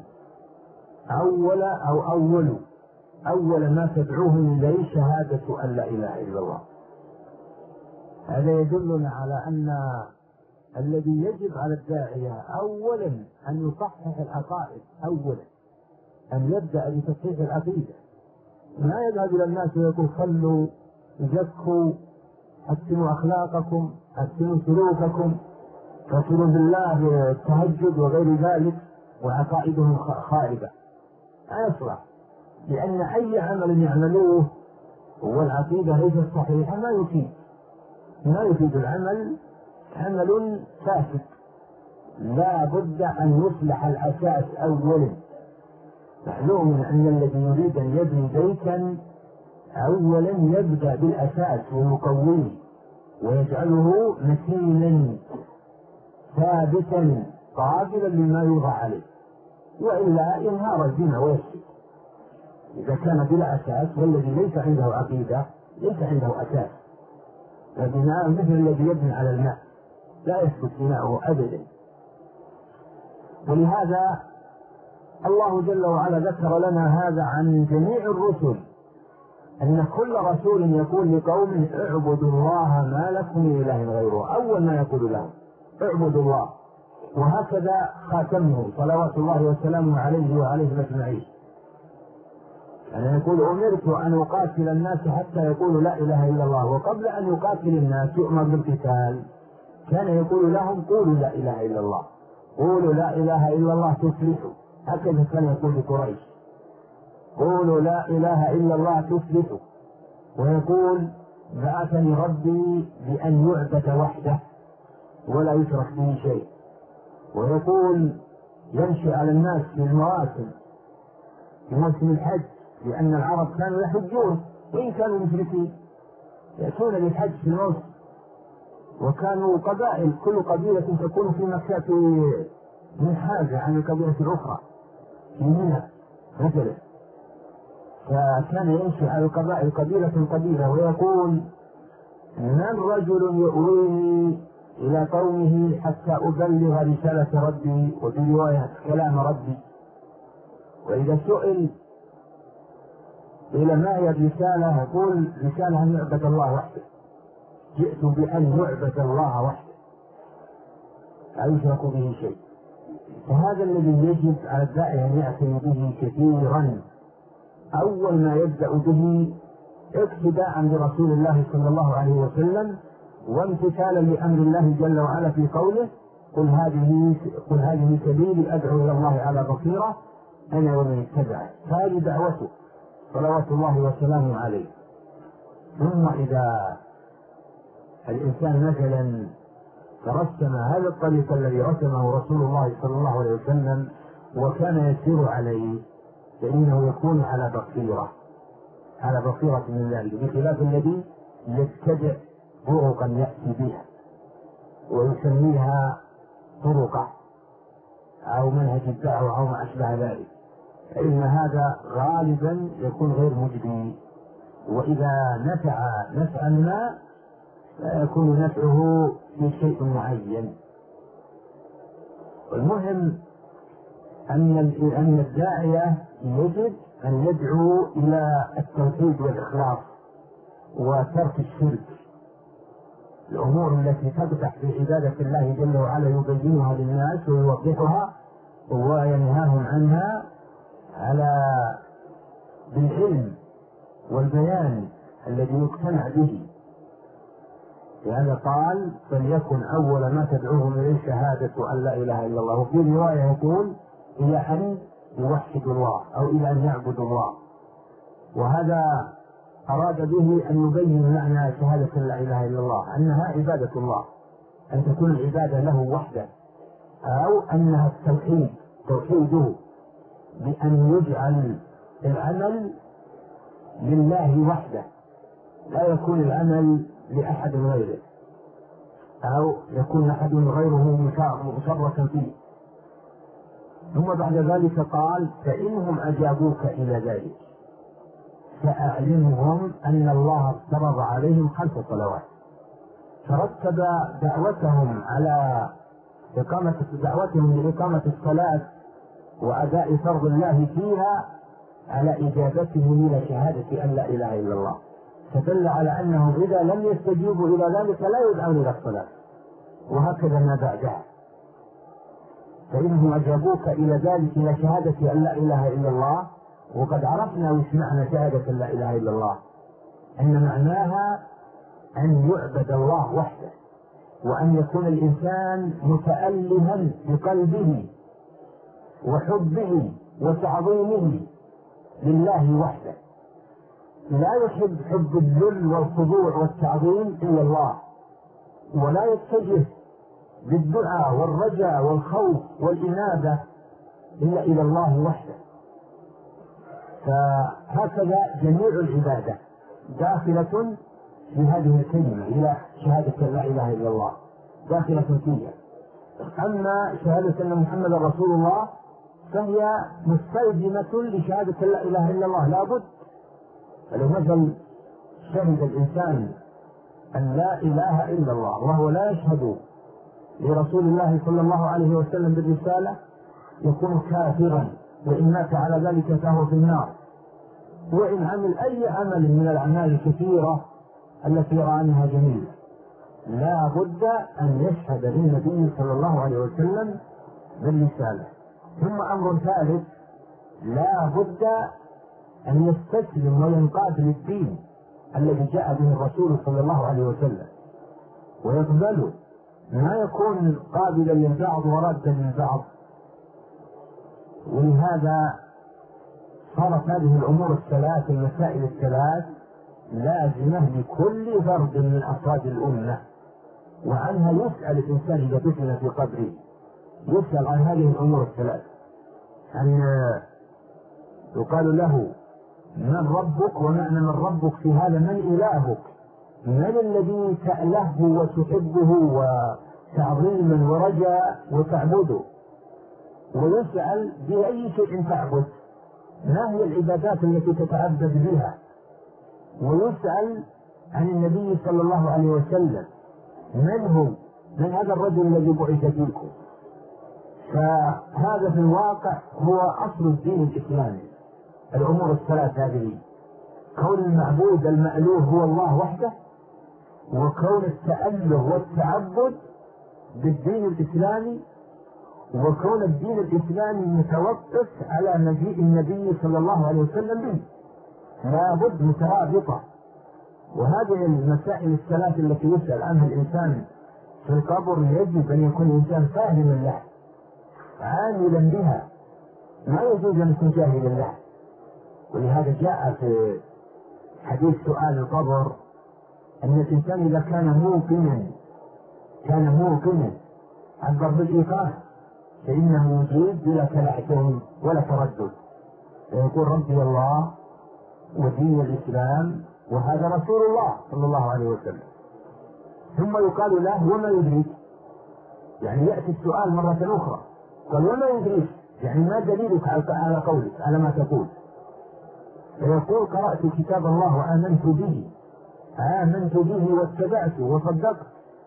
أول ما تدعوهم إليه شهادة أن لا إله إلا الله. هذا يدلنا على أن الذي يجب على الداعية أولا أن يصحح العقائد، أولا أن يبدأ بتصحيح العقيدة، ما يذهب إلى الناس ويقول: صلوا، زكوا، حسنوا أخلاقكم، حسنوا سلوككم، تصلوا بالله بالتهجد وغير ذلك، وعقائدهم خاربة. لا يصلح، لأن أي عمل يعملوه والعقيدة ليست صحيحة ما يفيد العمل، عمل فاسد. لا بد أن يصلح الأساس أولا. معلوم أن الذي يريد أن يبني بيتا أولا يبدأ بالأساس ويقويه ويجعله متينا ثابتا قابلا لما يوضع عليه، وإلا ينهار الدين ويفسد. إذا كان بلا أساس والذي ليس عنده عقيدة ليس عنده أساس، فبناء مثل الذي يبني على الماء لا يثبت بناؤه أبدا. ولهذا الله جل وعلا ذكر لنا هذا عن جميع الرسل، أن كل رسول يقول لقومه اعبدوا الله ما لكم من إله غيره، أول ما يقول لهم اعبدوا الله. وهكذا خاتمه صلوات الله وسلامه عليه وعليهم أجمعين، يعني يقول أمرت أن أقاتل الناس حتى يقولوا لا إله إلا الله. وقبل أن يقاتل الناس يؤمر بالقتال كان يقول لهم قولوا لا إله إلا الله، قولوا لا إله إلا الله تفلحوا. هكذا كان يقول لقريش قولوا لا إله إلا الله تفلحوا. ويقول بعثني ربي بأن يعبد وحده ولا يشرك به شيء. ويقول يمشي على الناس في المواسم، في موسم الحج، لأن العرب كانوا يحجون وإن كانوا مشركين يأتون للحج في الموسم، وكانوا قبائل كل قبيلة تكون في مكة من حاجة عن القبيلة الأخرى في منى مثلا، فكان يمشي على القبائل قبيلة قبيلة ويقول من رجل يؤويني إلى قومه حتى أبلغ رسالة ربي، وبرواية كلام ربي. وإذا سئل إلى ما هي الرسالة يقول رسالة أن يعبد الله وحده، جئت بأن يعبد الله وحده لا يشرك به شيء. فهذا الذي يجب على الداعي أن يعتني به كثيرا. أول ما يبدأ به اقتداء برسول الله صلى الله عليه وسلم، وامتثالا لأمر الله جل وعلا في قوله قل هذه سبيلي أدعو إلى الله على بصيرة أنا ومن اتبعني. هذه دعوته صلوات الله وسلامه عليه. ثم إذا الإنسان مثلا ترسم هذا الطريق الذي رسمه رسول الله صلى الله عليه وسلم وكان يسير عليه، فإنه يكون على بصيرة من ذلك، بخلاف الذي يتبع طرقا يأتي بها ويسميها طرقة أو منهج الدعوة أو ما أشبه ذلك، فإن هذا غالبا يكون غير مجدي. وإذا نفع نفعا ما لا يكون نفعه في شيء معين. والمهم أن الداعية يجب أن يدعو إلى التوحيد والإخلاص وترك الشرك، الأمور التي تقدح في عبادة الله جل وعلا يبينها للناس ويوضحها وينهاهم عنها بالعلم والبيان الذي يقتنع به. لهذا قال فليكن أول ما تدعوهم إليه شهادة أن لا إله إلا الله. وفي رواية يقول إلى أن يوحدوا الله أو إلى أن يعبدوا الله. وهذا أراد به أن يبين معنى شهادة لا إله إلا الله أنها عبادة الله، أن تكون العبادة له وحده، أو أنها التوحيد توحيده بأن يجعل العمل لله وحده، لا يكون العمل لأحد غيره أو يكون أحد غيره مشركا فيه. ثم بعد ذلك قال فإنهم أجابوك إلى ذلك فأعلمهم أن الله افترض عليهم 5 صلوات، فرتب دعوتهم لإقامة الصلاة وأداء فرض الله فيها على إجابتهم إلى شهادة أن لا إله إلا الله، فدل على أنهم إذا لم يستجيبوا إلى ذلك لا يدعون إلى الصلاة. وهكذا ما بعدها فإنهم أجابوك إلى ذلك إلى شهادة أن لا إله إلا الله. وقد عرفنا وش معنى شهادة لا إله إلا الله، أن معناها أن يعبد الله وحده، وأن يكون الإنسان متألها بقلبه وحبه وتعظيمه لله وحده، لا يحب حب الذل والخضوع والتعظيم إلا الله، ولا يتجه بالدعاء والرجاء والخوف والإنابة إلا إلى الله وحده. فهكذا جميع العبادة داخلة في هذه الكلمة إلى شهادة لا إله إلا الله، داخلة فيها. أما شهادة أن محمد رسول الله فهي مستلزمة لشهادة لا إله إلا الله لا بد. فلو مثل شهد الإنسان أن لا إله إلا الله وهو لا يشهد لرسول الله صلى الله عليه وسلم بالرسالة يكون كافرا، وإن مات على ذلك فهو في النار. وإن عمل أي عمل من الأعمال الكثيرة التي يرى عنها جميل لا بد أن يشهد للنبي صلى الله عليه وسلم بالرسالة. ثم أمر ثالث، لا بد أن يستسلم وينقاد للدين الذي جاء به الرسول صلى الله عليه وسلم ويقبله، ما يكون قابلا للبعض وردا للبعض. ولهذا صارت هذه الأمور الثلاث، المسائل الثلاث، لازمة لكل فرد من أفراد الأمة، وعنها يسأل الإنسان إذا دفن في قبره، يسأل عن هذه الأمور الثلاث، أن يقال له من ربك، ومعنى من ربك في هذا من إلهك، من الذي تألهه وتحبه وتعظيما ورجاء وتعبده، ويسأل بأي شيء تعبد، ما هي العبادات التي تتعبد بها، ويسأل عن النبي صلى الله عليه وسلم من هو، من هذا الرجل الذي بعث فيكم. فهذا في الواقع هو أصل الدين الإسلامي، الأمور الثلاث هذه، كون المعبود المألوه هو الله وحده، وكون التأله والتعبد بالدين الإسلامي، وكون الدين الإسلامي متوقف على مجيء النبي صلى الله عليه وسلم به، لابد مترابطة. وهذه المسائل الثلاث التي يسأل عنها الإنسان في القبر يجب أن يكون الإنسان فاهما لها عاملا بها، ما يجوز أن يكون جاهلا لها. ولهذا جاء في حديث سؤال القبر أن الإنسان إذا كان موقنا عبر بالإيقاف فإنه يجيب بلا تلعثم ولا تردد، ويقول ربي الله ودين الإسلام وهذا رسول الله صلى الله عليه وسلم. ثم يقال له وما يدريك، يعني يأتي السؤال مرة أخرى، قال وما يدريك، يعني ما دليلك على قولك، على ما تقول. فيقول قرأت كتاب الله وآمنت به واتبعته وصدقت.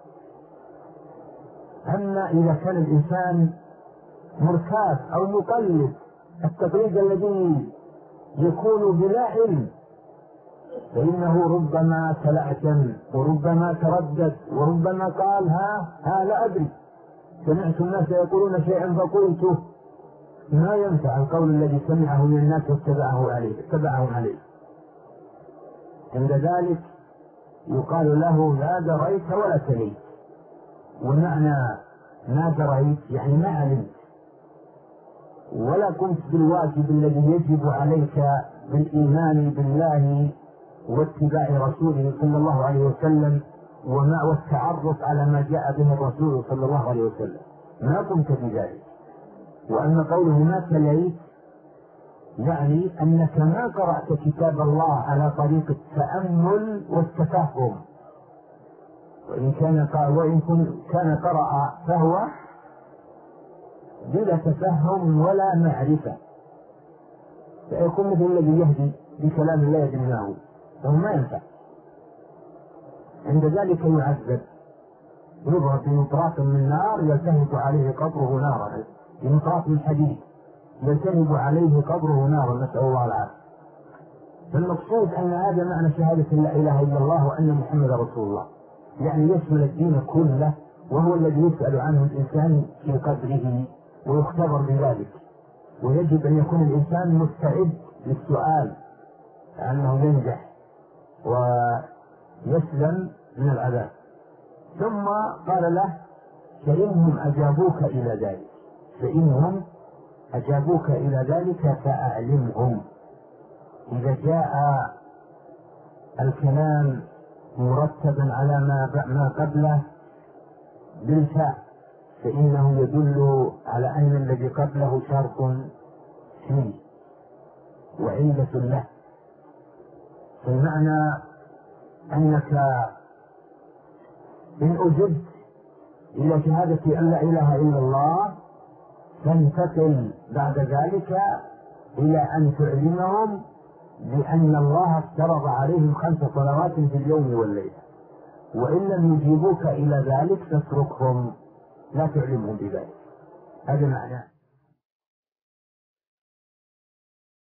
أما إذا كان الإنسان مرتاف أو مقلد التقليد الذي يكون بلا علم، فإنه ربما تلعثم وربما تردد وربما قال ها لا أدري، سمعت الناس يقولون شيئا فقلته، ما ينفع القول الذي سمعه من الناس واتبعهم عليه. عند ذلك يقال له لا دريت ولا تليت، ومعنى ما دريت يعني ما علمت ولا قمت بالواجب الذي يجب عليك بالإيمان بالله واتباع رسوله صلى الله عليه وسلم والتعرف على ما جاء به الرسول صلى الله عليه وسلم، ما قمت بذلك. وأن قوله ما تليت يعني أنك ما قرأت كتاب الله على طريق التأمل والتفهم، وإن كان قرأ فهو بلا تفهم ولا معرفة، فيكون مثل الذي يهدي بكلام الله يدرناه، فهو ما ينفع. عند ذلك يعذب، يضرب بمطراق من نار يلتهب عليه قبره نارا، بمطراق من حديد يلتهب عليه قبره نارا، نسأل الله العافية. فالمقصود أن هذا معنى شهادة لا إله إلا الله وأن محمد رسول الله، يعني يشمل الدين كله، وهو الذي يسأل عنه الإنسان في قبره ويختبر بذلك. ويجب أن يكون الإنسان مستعد للسؤال أنه ينجح ويسلم من العذاب. ثم قال له فإنهم أجابوك إلى ذلك فأعلمهم. إذا جاء الكلام مرتبا على ما قبله بالفاء فإنه يدل على أن الذي قبله شرط فيه وعلة له، فالمعنى أنك إن أجبت إلى شهادة أن لا إله إلا الله فانتقل بعد ذلك إلى أن تعلمهم بأن الله افترض عليهم 5 صلوات في اليوم والليلة، وإن لم يجيبوك إلى ذلك فاتركهم، لا تعلمهم بذلك. هذا معناه.